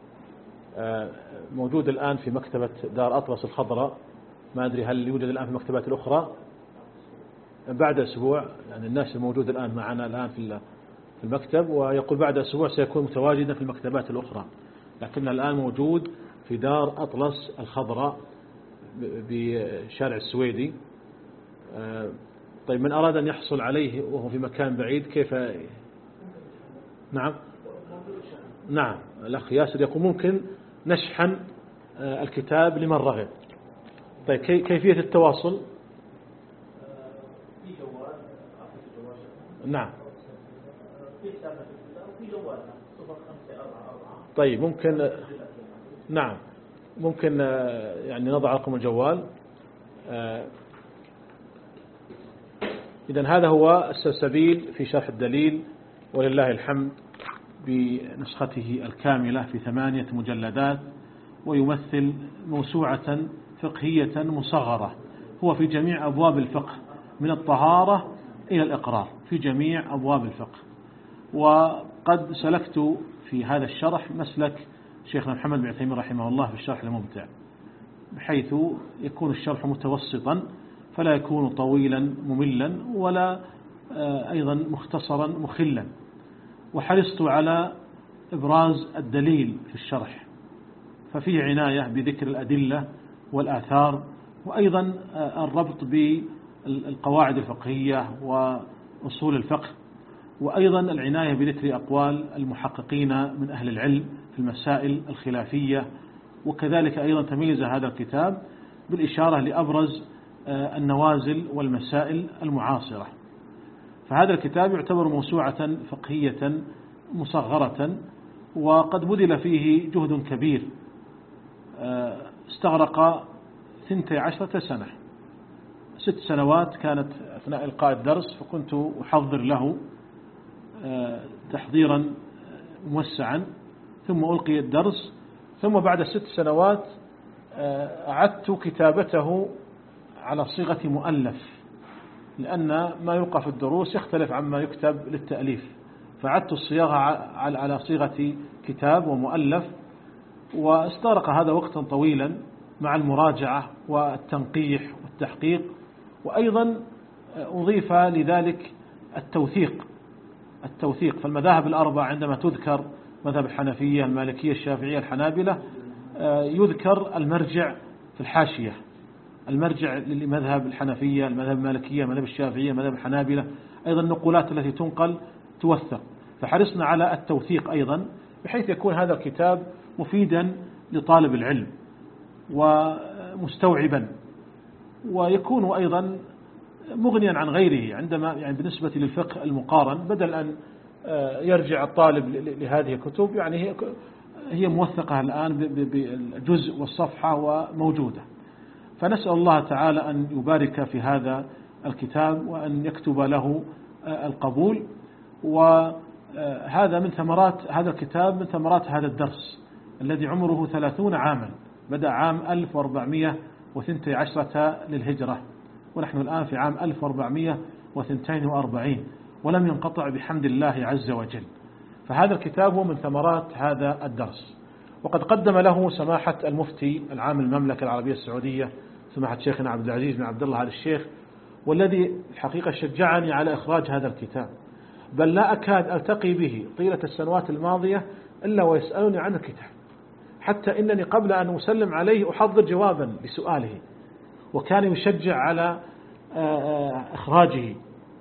موجود الآن في مكتبة دار أطلس الخضراء، ما أدري هل يوجد الآن في المكتبات الأخرى. بعد أسبوع يعني الناس الموجود الآن معنا الآن في المكتب، ويقول بعد أسبوع سيكون متواجدا في المكتبات الأخرى، لكن الآن موجود في دار أطلس الخضراء بشارع السويدي. طيب من أراد أن يحصل عليه وهو في مكان بعيد كيف؟ نعم نعم الأخ ياسر يقول ممكن نشحن الكتاب لمن رغب. طيب كيفية التواصل؟ نعم طيب ممكن نعم ممكن يعني نضع رقم الجوال. إذن هذا هو السلسبيل في شرح الدليل ولله الحمد بنسخته الكاملة في ثمانية مجلدات، ويمثل موسوعة فقهية مصغرة، هو في جميع أبواب الفقه من الطهارة إلى الإقرار، في جميع أبواب الفقه. وقد سلكت في هذا الشرح مسلك شيخنا محمد بن عثيمين رحمه الله في الشرح الممتع، بحيث يكون الشرح متوسطا فلا يكون طويلا مملا ولا أيضا مختصرا مخلا، وحرصت على إبراز الدليل في الشرح، ففيه عناية بذكر الأدلة والآثار، وأيضا الربط بالقواعد الفقهية وأصول الفقه، وأيضا العناية بذكر أقوال المحققين من أهل العلم في المسائل الخلافية. وكذلك أيضا تميز هذا الكتاب بالإشارة لأبرز النوازل والمسائل المعاصرة. فهذا الكتاب يعتبر موسوعة فقهية مصغرة، وقد بذل فيه جهد كبير استغرق ثنتي عشرة سنة، ست سنوات كانت أثناء إلقاء الدرس، فكنت أحضر له تحضيرا موسعا، ثم ألقي الدرس، ثم بعد ست سنوات أعدت كتابته على صيغة مؤلف، لأن ما يلقى في الدروس يختلف عما يكتب للتأليف، فعدت الصياغة على صيغة كتاب ومؤلف، واستغرق هذا وقتا طويلا مع المراجعة والتنقيح والتحقيق، وأيضا أضيف لذلك التوثيق التوثيق فالمذاهب الأربع عندما تذكر مذهب الحنفية المالكية الشافعية الحنابلة يذكر المرجع في الحاشية، المرجع للمذهب الحنفية المذهب المالكية المذهب الشافعية المذهب الحنابلة، أيضا النقولات التي تنقل توثق، فحرصنا على التوثيق أيضا بحيث يكون هذا الكتاب مفيدا لطالب العلم ومستوعبا، ويكون أيضا مغنيا عن غيره عندما يعني بالنسبة للفقه المقارن، بدل أن يرجع الطالب لهذه الكتب، يعني هي هي موثقة الآن بالجزء والصفحة وموجودة. فنسأل الله تعالى أن يبارك في هذا الكتاب وأن يكتب له القبول. وهذا من ثمرات هذا الكتاب، من ثمرات هذا الدرس الذي عمره ثلاثون عاما، بدأ عام ألف وأربعمائة واثنتي عشرة للهجرة، ونحن الآن في عام ألف وأربعمائة واثنين وأربعين، ولم ينقطع بحمد الله عز وجل. فهذا الكتاب هو من ثمرات هذا الدرس. وقد قدم له سماحة المفتي العام المملكة العربية السعودية سماحة شيخنا عبد العزيز بن عبد الله آل الشيخ، والذي الحقيقة شجعني على إخراج هذا الكتاب، بل لا أكاد ألتقي به طيلة السنوات الماضية إلا ويسألني عن الكتاب، حتى إنني قبل أن أسلم عليه أحضر جوابا لسؤاله، وكان يشجع على إخراجه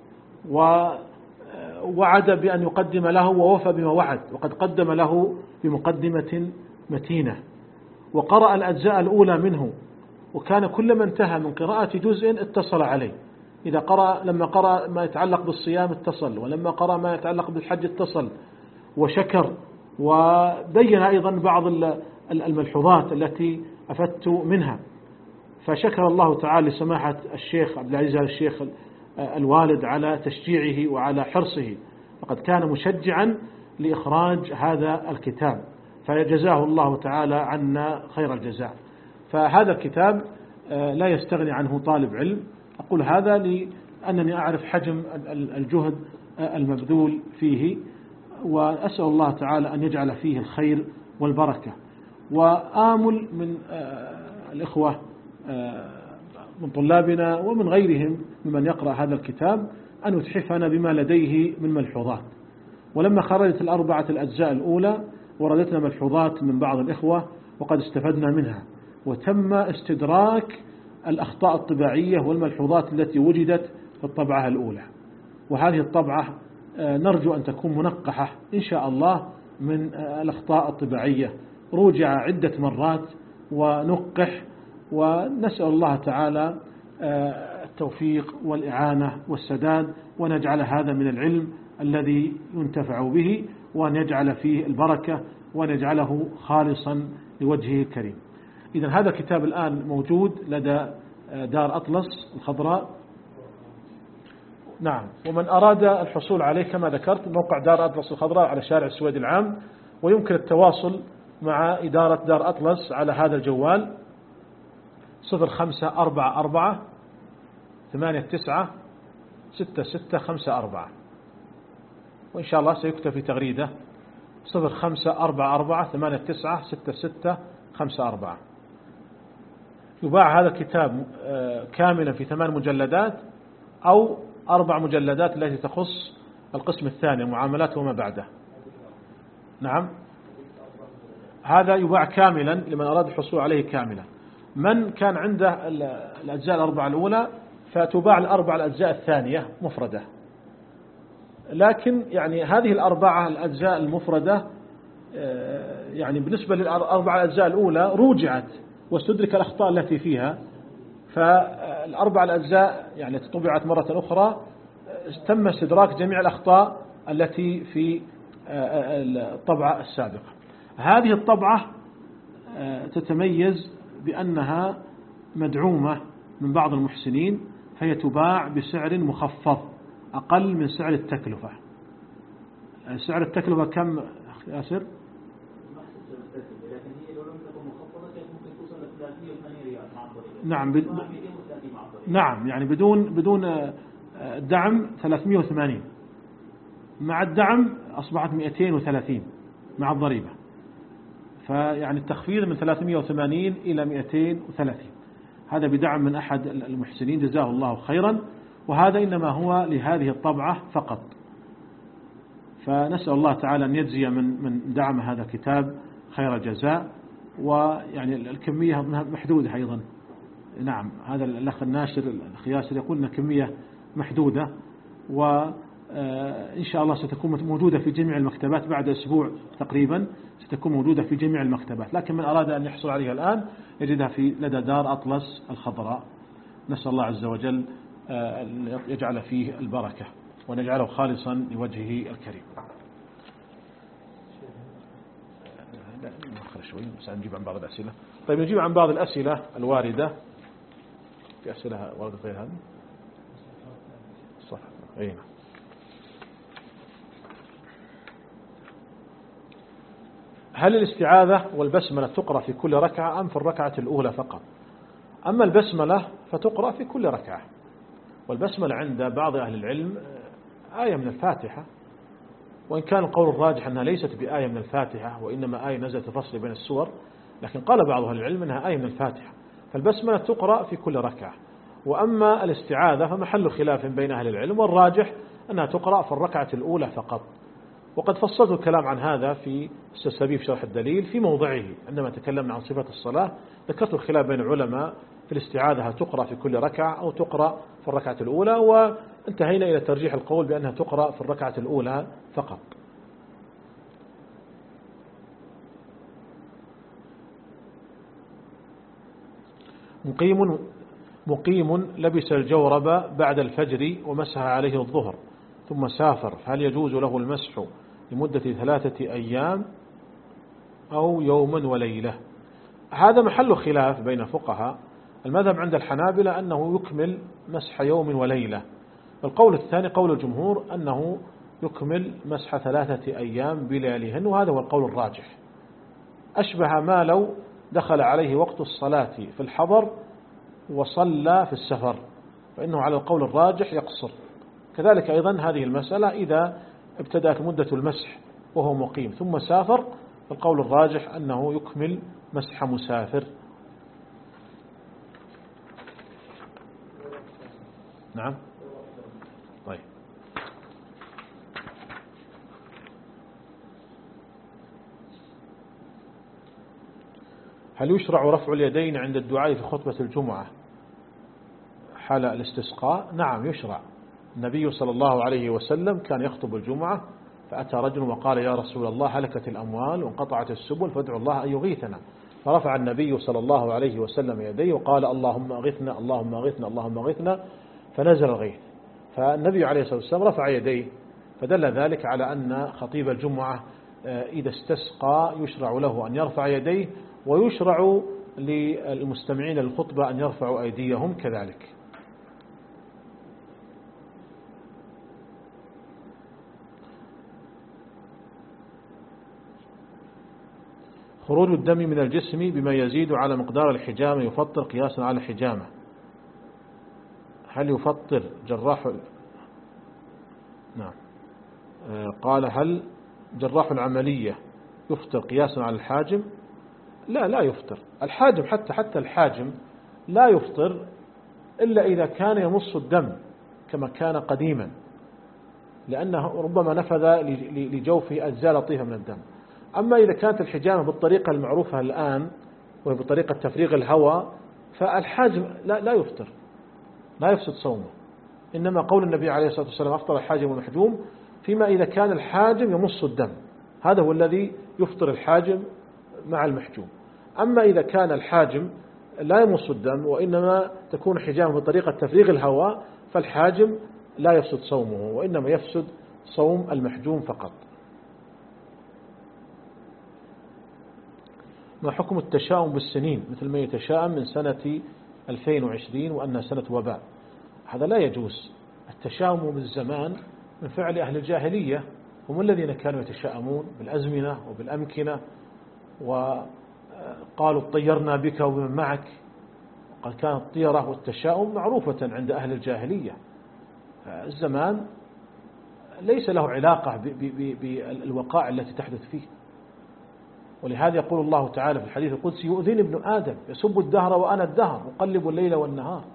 ووعد بأن يقدم له ووفى بما وعد، وقد قدم له بمقدمة متينة، وقرأ الأجزاء الأولى منه، وكان كلما انتهى من قراءة جزء اتصل عليه. إذا قرأ لما قرأ ما يتعلق بالصيام اتصل، ولما قرأ ما يتعلق بالحج اتصل وشكر، وبين أيضا بعض الملحوظات التي أفدت منها. فشكر الله تعالى لسماحة الشيخ عبد العزيز آل الشيخ الوالد على تشجيعه وعلى حرصه، فقد كان مشجعا لإخراج هذا الكتاب، فجزاه الله تعالى عنا خير الجزاء. فهذا الكتاب لا يستغني عنه طالب علم. أقول هذا لأنني أعرف حجم الجهد المبذول فيه، وأسأل الله تعالى أن يجعل فيه الخير والبركة. وآمل من الإخوة من طلابنا ومن غيرهم ممن يقرأ هذا الكتاب أن يتحفنا بما لديه من ملحوظات. ولما خرجت الأربعة الأجزاء الأولى وردتنا ملحوظات من بعض الإخوة وقد استفدنا منها، وتم استدراك الأخطاء الطباعية والملحوظات التي وجدت في الطبعة الأولى. وهذه الطبعة نرجو أن تكون منقحة إن شاء الله من الأخطاء الطباعية، روجع عدة مرات ونقح، ونسأل الله تعالى التوفيق والإعانة والسداد، ونجعل هذا من العلم الذي ينتفع به، وأن يجعل فيه البركة، وأن يجعله خالصا لوجهه الكريم. إذن هذا الكتاب الآن موجود لدى دار أطلس الخضراء. نعم. ومن أراد الحصول عليه كما ذكرت موقع دار أطلس الخضراء على شارع السويد العام، ويمكن التواصل مع إدارة دار أطلس على هذا الجوال صفر خمسة أربعة أربعة ثمانية تسعة ستة ستة خمسة أربعة، وإن شاء الله سيكتب في تغريدة صفر خمسة أربعة أربعة ثمانية تسعة ستة ستة خمسة أربعة. يباع هذا الكتاب كاملا في ثمان مجلدات أو أربع مجلدات التي تخص القسم الثاني معاملات وما بعده. نعم، هذا يباع كاملا لمن أراد الحصول عليه كاملا. من كان عنده الأجزاء الأربعة الأولى فتباع الأربع الأجزاء الثانية مفردة. لكن يعني هذه الأربعة الأجزاء المفردة يعني بالنسبة للأربع الأجزاء الأولى روجعت واستدرك الأخطاء التي فيها، فالأربع الأجزاء يعني طبعت مرة أخرى تم استدراك جميع الأخطاء التي في الطبعة السابقة. هذه الطبعة تتميز بأنها مدعومة من بعض المحسنين، فهي تباع بسعر مخفض أقل من سعر التكلفة. سعر التكلفة كم ياسر؟ نعم ب... نعم يعني بدون بدون دعم ثلاثمائة وثمانين، مع الدعم أصبحت مئتين وثلاثين مع الضريبة، فيعني التخفيض من ثلاثمائة وثمانين إلى مئتين وثلاثين. هذا بدعم من أحد المحسنين جزاه الله خيرا، وهذا إنما هو لهذه الطبعة فقط. فنسأل الله تعالى أن يجزي من من دعم هذا الكتاب خير الجزاء. ويعني الكمية محدودة أيضا. نعم، هذا الأخ الناشر الأخ ياسر يقول أن كمية محدودة، وإن شاء الله ستكون موجودة في جميع المكتبات بعد أسبوع تقريبا، ستكون موجودة في جميع المكتبات. لكن من أراد أن يحصل عليها الآن يجدها في لدى دار أطلس الخضراء. نسأل الله عز وجل يجعل فيه البركة ونجعله خالصا لوجهه الكريم. لا نأخر شوي بس نجيب عن بعض الأسئلة. طيب نجيب عن بعض الأسئلة الواردة. في أسئلة واردة غير هذه صح. أين هل الاستعاذة والبسملة تقرأ في كل ركعة أم في الركعة الأولى فقط؟ أما البسملة فتقرأ في كل ركعة، والبسملة عند بعض أهل العلم آية من الفاتحة، وإن كان القول الراجح أنها ليست بآية من الفاتحة وإنما آية نزلت فصل بين السور، لكن قال بعض أهل العلم أنها آية من الفاتحة، فالبسملة تقرأ في كل ركعة. وأما الاستعاذة فمحل خلاف بين أهل العلم، والراجح أنها تقرأ في الركعة الأولى فقط. وقد فصلت الكلام عن هذا في السلسبيل في شرح الدليل في موضعه عندما تكلمنا عن صفة الصلاة، ذكرت الخلاف بين العلماء في الاستعاذة تقرأ في كل ركعة أو تقرأ في الركعة الأولى، وانتهينا إلى ترجيح القول بأنها تقرأ في الركعة الأولى فقط. مقيم مقيم لبس الجورب بعد الفجر ومسح عليه الظهر ثم سافر، هل يجوز له المسح لمدة ثلاثة أيام أو يوما وليلة؟ هذا محل خلاف بين الفقهاء. المذهب عند الحنابلة أنه يكمل مسح يوم وليلة، القول الثاني قول الجمهور أنه يكمل مسح ثلاثة أيام بلياليهن، وهذا هو القول الراجح. أشبه ما لو دخل عليه وقت الصلاة في الحضر وصلى في السفر، فإنه على القول الراجح يقصر. كذلك أيضا هذه المسألة إذا ابتدأت مدة المسح وهو مقيم ثم سافر، القول الراجح أنه يكمل مسح مسافر. نعم. طيب هل يشرع رفع اليدين عند الدعاء في خطبة الجمعة حال الاستسقاء؟ نعم يشرع. النبي صلى الله عليه وسلم كان يخطب الجمعة فأتى رجل وقال يا رسول الله هلكت الأموال وانقطعت السبل فادعوا الله أن يغيثنا، فرفع النبي صلى الله عليه وسلم يديه وقال اللهم أغثنا اللهم أغثنا اللهم أغثنا، فنزل الغيث. فالنبي عليه الصلاة والسلام رفع يديه، فدل ذلك على أن خطيب الجمعة إذا استسقى يشرع له أن يرفع يديه، ويشرع للمستمعين للخطبة أن يرفعوا أيديهم كذلك. خروج الدم من الجسم بما يزيد على مقدار الحجامة يفطر قياسا على الحجامة، هل يفطر جراح؟ نعم. قال هل جراح العملية يفطر قياسا على الحاجم؟ لا لا يفطر الحاجم، حتى حتى الحاجم لا يفطر إلا إذا كان يمص الدم كما كان قديما، لأنه ربما نفذ لجوفه أجزاء لطيفة من الدم. أما إذا كانت الحجامة بالطريقة المعروفة الآن وهي بطريقة تفريغ الهواء، فالحاجم لا, لا يفطر، لا يفسد صومه. إنما قول النبي عليه الصلاة والسلام أفطر الحاجم والمحجوم فيما إذا كان الحاجم يمص الدم، هذا هو الذي يفطر الحاجم مع المحجوم. أما إذا كان الحاجم لا يمص الدم وإنما تكون حجامه بطريقة تفريغ الهواء، فالحاجم لا يفسد صومه وإنما يفسد صوم المحجوم فقط. ما حكم التشاؤم بالسنين مثل ما يتشاءم من سنة ألفين وعشرين وأنها سنة وباء؟ هذا لا يجوز. التشاؤم بالزمان من فعل أهل الجاهلية، هم الذين كانوا يتشاءمون بالأزمنة وبالأمكنة، وقالوا اطيرنا بك ومن معك، وقد كانت الطيرة والتشاؤم معروفة عند أهل الجاهلية. الزمان ليس له علاقة بالوقائع التي تحدث فيه، ولهذا يقول الله تعالى في الحديث القدسي يؤذيني ابن آدم يسب الدهر وأنا الدهر أقلب الليل والنهار.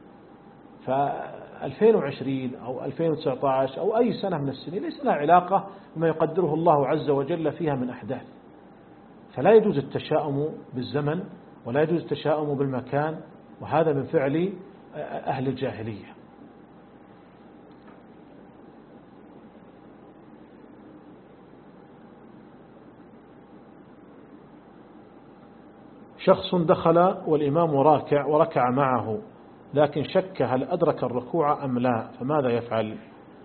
فألفين وعشرين أو ألفين وتسعة عشر أو أي سنة من السنين ليس لها علاقة بما يقدره الله عز وجل فيها من أحداث، فلا يجوز التشاؤم بالزمن ولا يجوز التشاؤم بالمكان، وهذا من فعل أهل الجاهلية. شخص دخل والإمام راكع وركع معه لكن شك هل أدرك الركوع أم لا، فماذا يفعل؟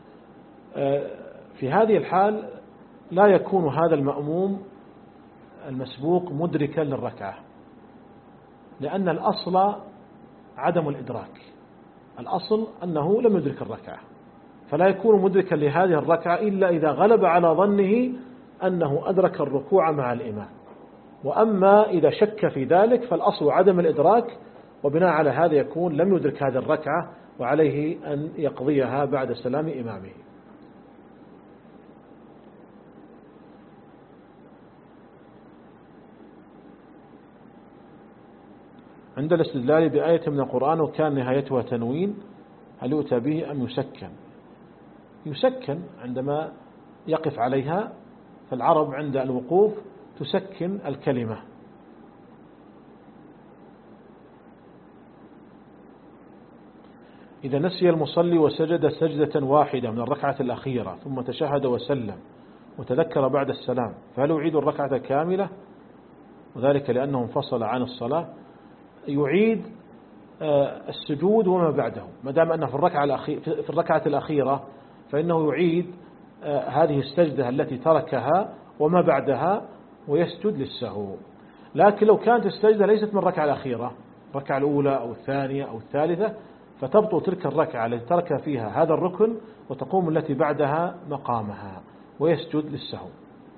في هذه الحال لا يكون هذا المأموم المسبوق مدركا للركعة، لأن الأصل عدم الإدراك، الأصل أنه لم يدرك الركعة، فلا يكون مدركا لهذه الركعة إلا إذا غلب على ظنه أنه أدرك الركوع مع الإمام. وأما إذا شك في ذلك فالأصل عدم الإدراك، وبناء على هذا يكون لم يدرك هذه الركعة، وعليه أن يقضيها بعد سلام إمامه. عند الاستدلال بآية من القرآن وكان نهايتها تنوين، هل يؤتى به أم يسكن؟ يسكن عندما يقف عليها، فالعرب عند الوقوف تسكن الكلمة. إذا نسي المصلي وسجد سجدة واحدة من الركعة الأخيرة ثم تشهد وسلم وتذكر بعد السلام، فهل يعيد الركعة كاملة؟ وذلك لأنه انفصل عن الصلاة. يعيد السجود وما بعده، ما دام أنه في الركعة الأخيرة في الركعة الأخيرة فإنه يعيد هذه السجدة التي تركها وما بعدها ويسجد للسهو. لكن لو كانت السجدة ليست من الركعة الأخيرة، الركعة الأولى أو الثانية أو الثالثة، فتبطل تلك الركعة التي ترك فيها هذا الركن وتقوم التي بعدها مقامها ويسجد للسهو.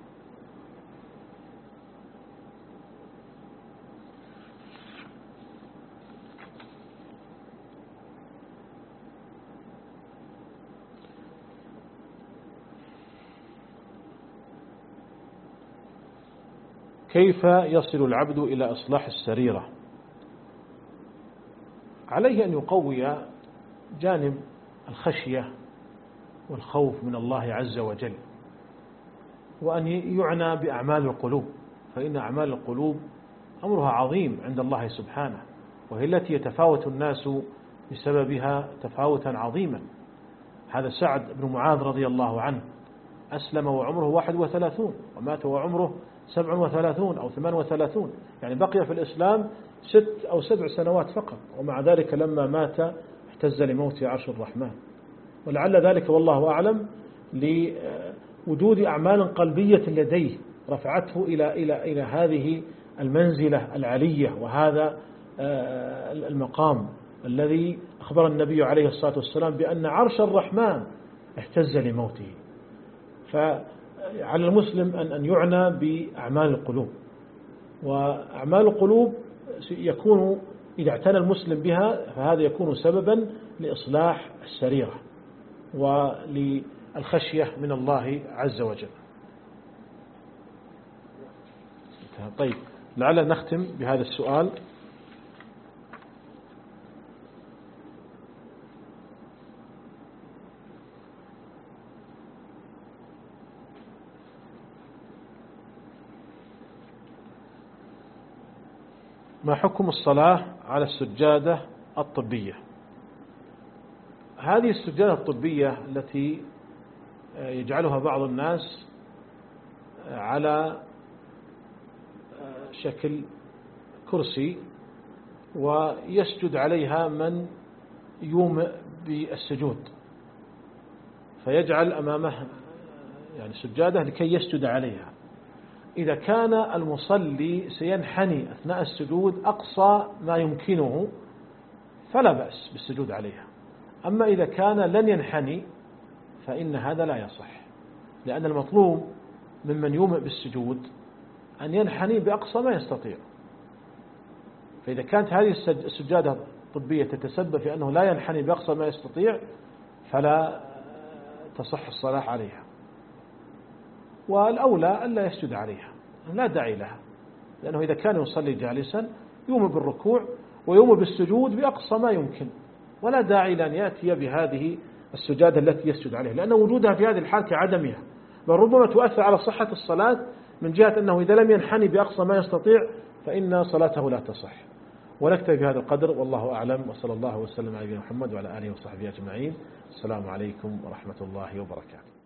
كيف يصل العبد إلى إصلاح السريرة؟ عليه أن يقوي جانب الخشية والخوف من الله عز وجل، وأن يعنى بأعمال القلوب، فإن أعمال القلوب أمرها عظيم عند الله سبحانه، وهي التي يتفاوت الناس بسببها تفاوتا عظيما. هذا سعد بن معاذ رضي الله عنه أسلم وعمره واحد وثلاثون، ومات وعمره سبع وثلاثون أو ثمان وثلاثون، يعني بقي في الإسلام ست أو سبع سنوات فقط، ومع ذلك لما مات اهتز لموت عرش الرحمن. ولعل ذلك والله أعلم لوجود أعمال قلبية لديه رفعته إلى إلى إلى هذه المنزلة العلية وهذا المقام الذي أخبر النبي عليه الصلاة والسلام بأن عرش الرحمن اهتز لموته. فعلى المسلم أن أن يعنى بأعمال القلوب، وأعمال القلوب يكون إذا اعتنى المسلم بها فهذا يكون سببا لإصلاح السريرة وللخشية من الله عز وجل. طيب، لعل نختم بهذا السؤال. ما حكم الصلاة على السجادة الطبية؟ هذه السجادة الطبية التي يجعلها بعض الناس على شكل كرسي ويسجد عليها من يومئ بالسجود، فيجعل أمامه يعني سجادة لكي يسجد عليها. إذا كان المصلي سينحني أثناء السجود أقصى ما يمكنه فلا بأس بالسجود عليها، أما إذا كان لن ينحني فإن هذا لا يصح، لأن المطلوب ممن يومئ بالسجود أن ينحني بأقصى ما يستطيع. فإذا كانت هذه السجادة الطبية تتسبب في أنه لا ينحني بأقصى ما يستطيع فلا تصح الصلاة عليها، والأولى ألا يسجد عليها، لا داعي لها، لأنه إذا كان يصلي جالسا يوم بالركوع ويوم بالسجود بأقصى ما يمكن، ولا داعي لأن يأتي بهذه السجادة التي يسجد عليها، لأن وجودها في هذه الحال كعدمها، بل ربما تؤثر على صحة الصلاة من جهة أنه إذا لم ينحني بأقصى ما يستطيع فإن صلاته لا تصح. ونكتفي بهذا القدر، والله أعلم، وصلى الله وسلم على نبينا محمد وعلى آله وصحبه أجمعين. السلام عليكم ورحمة الله وبركاته.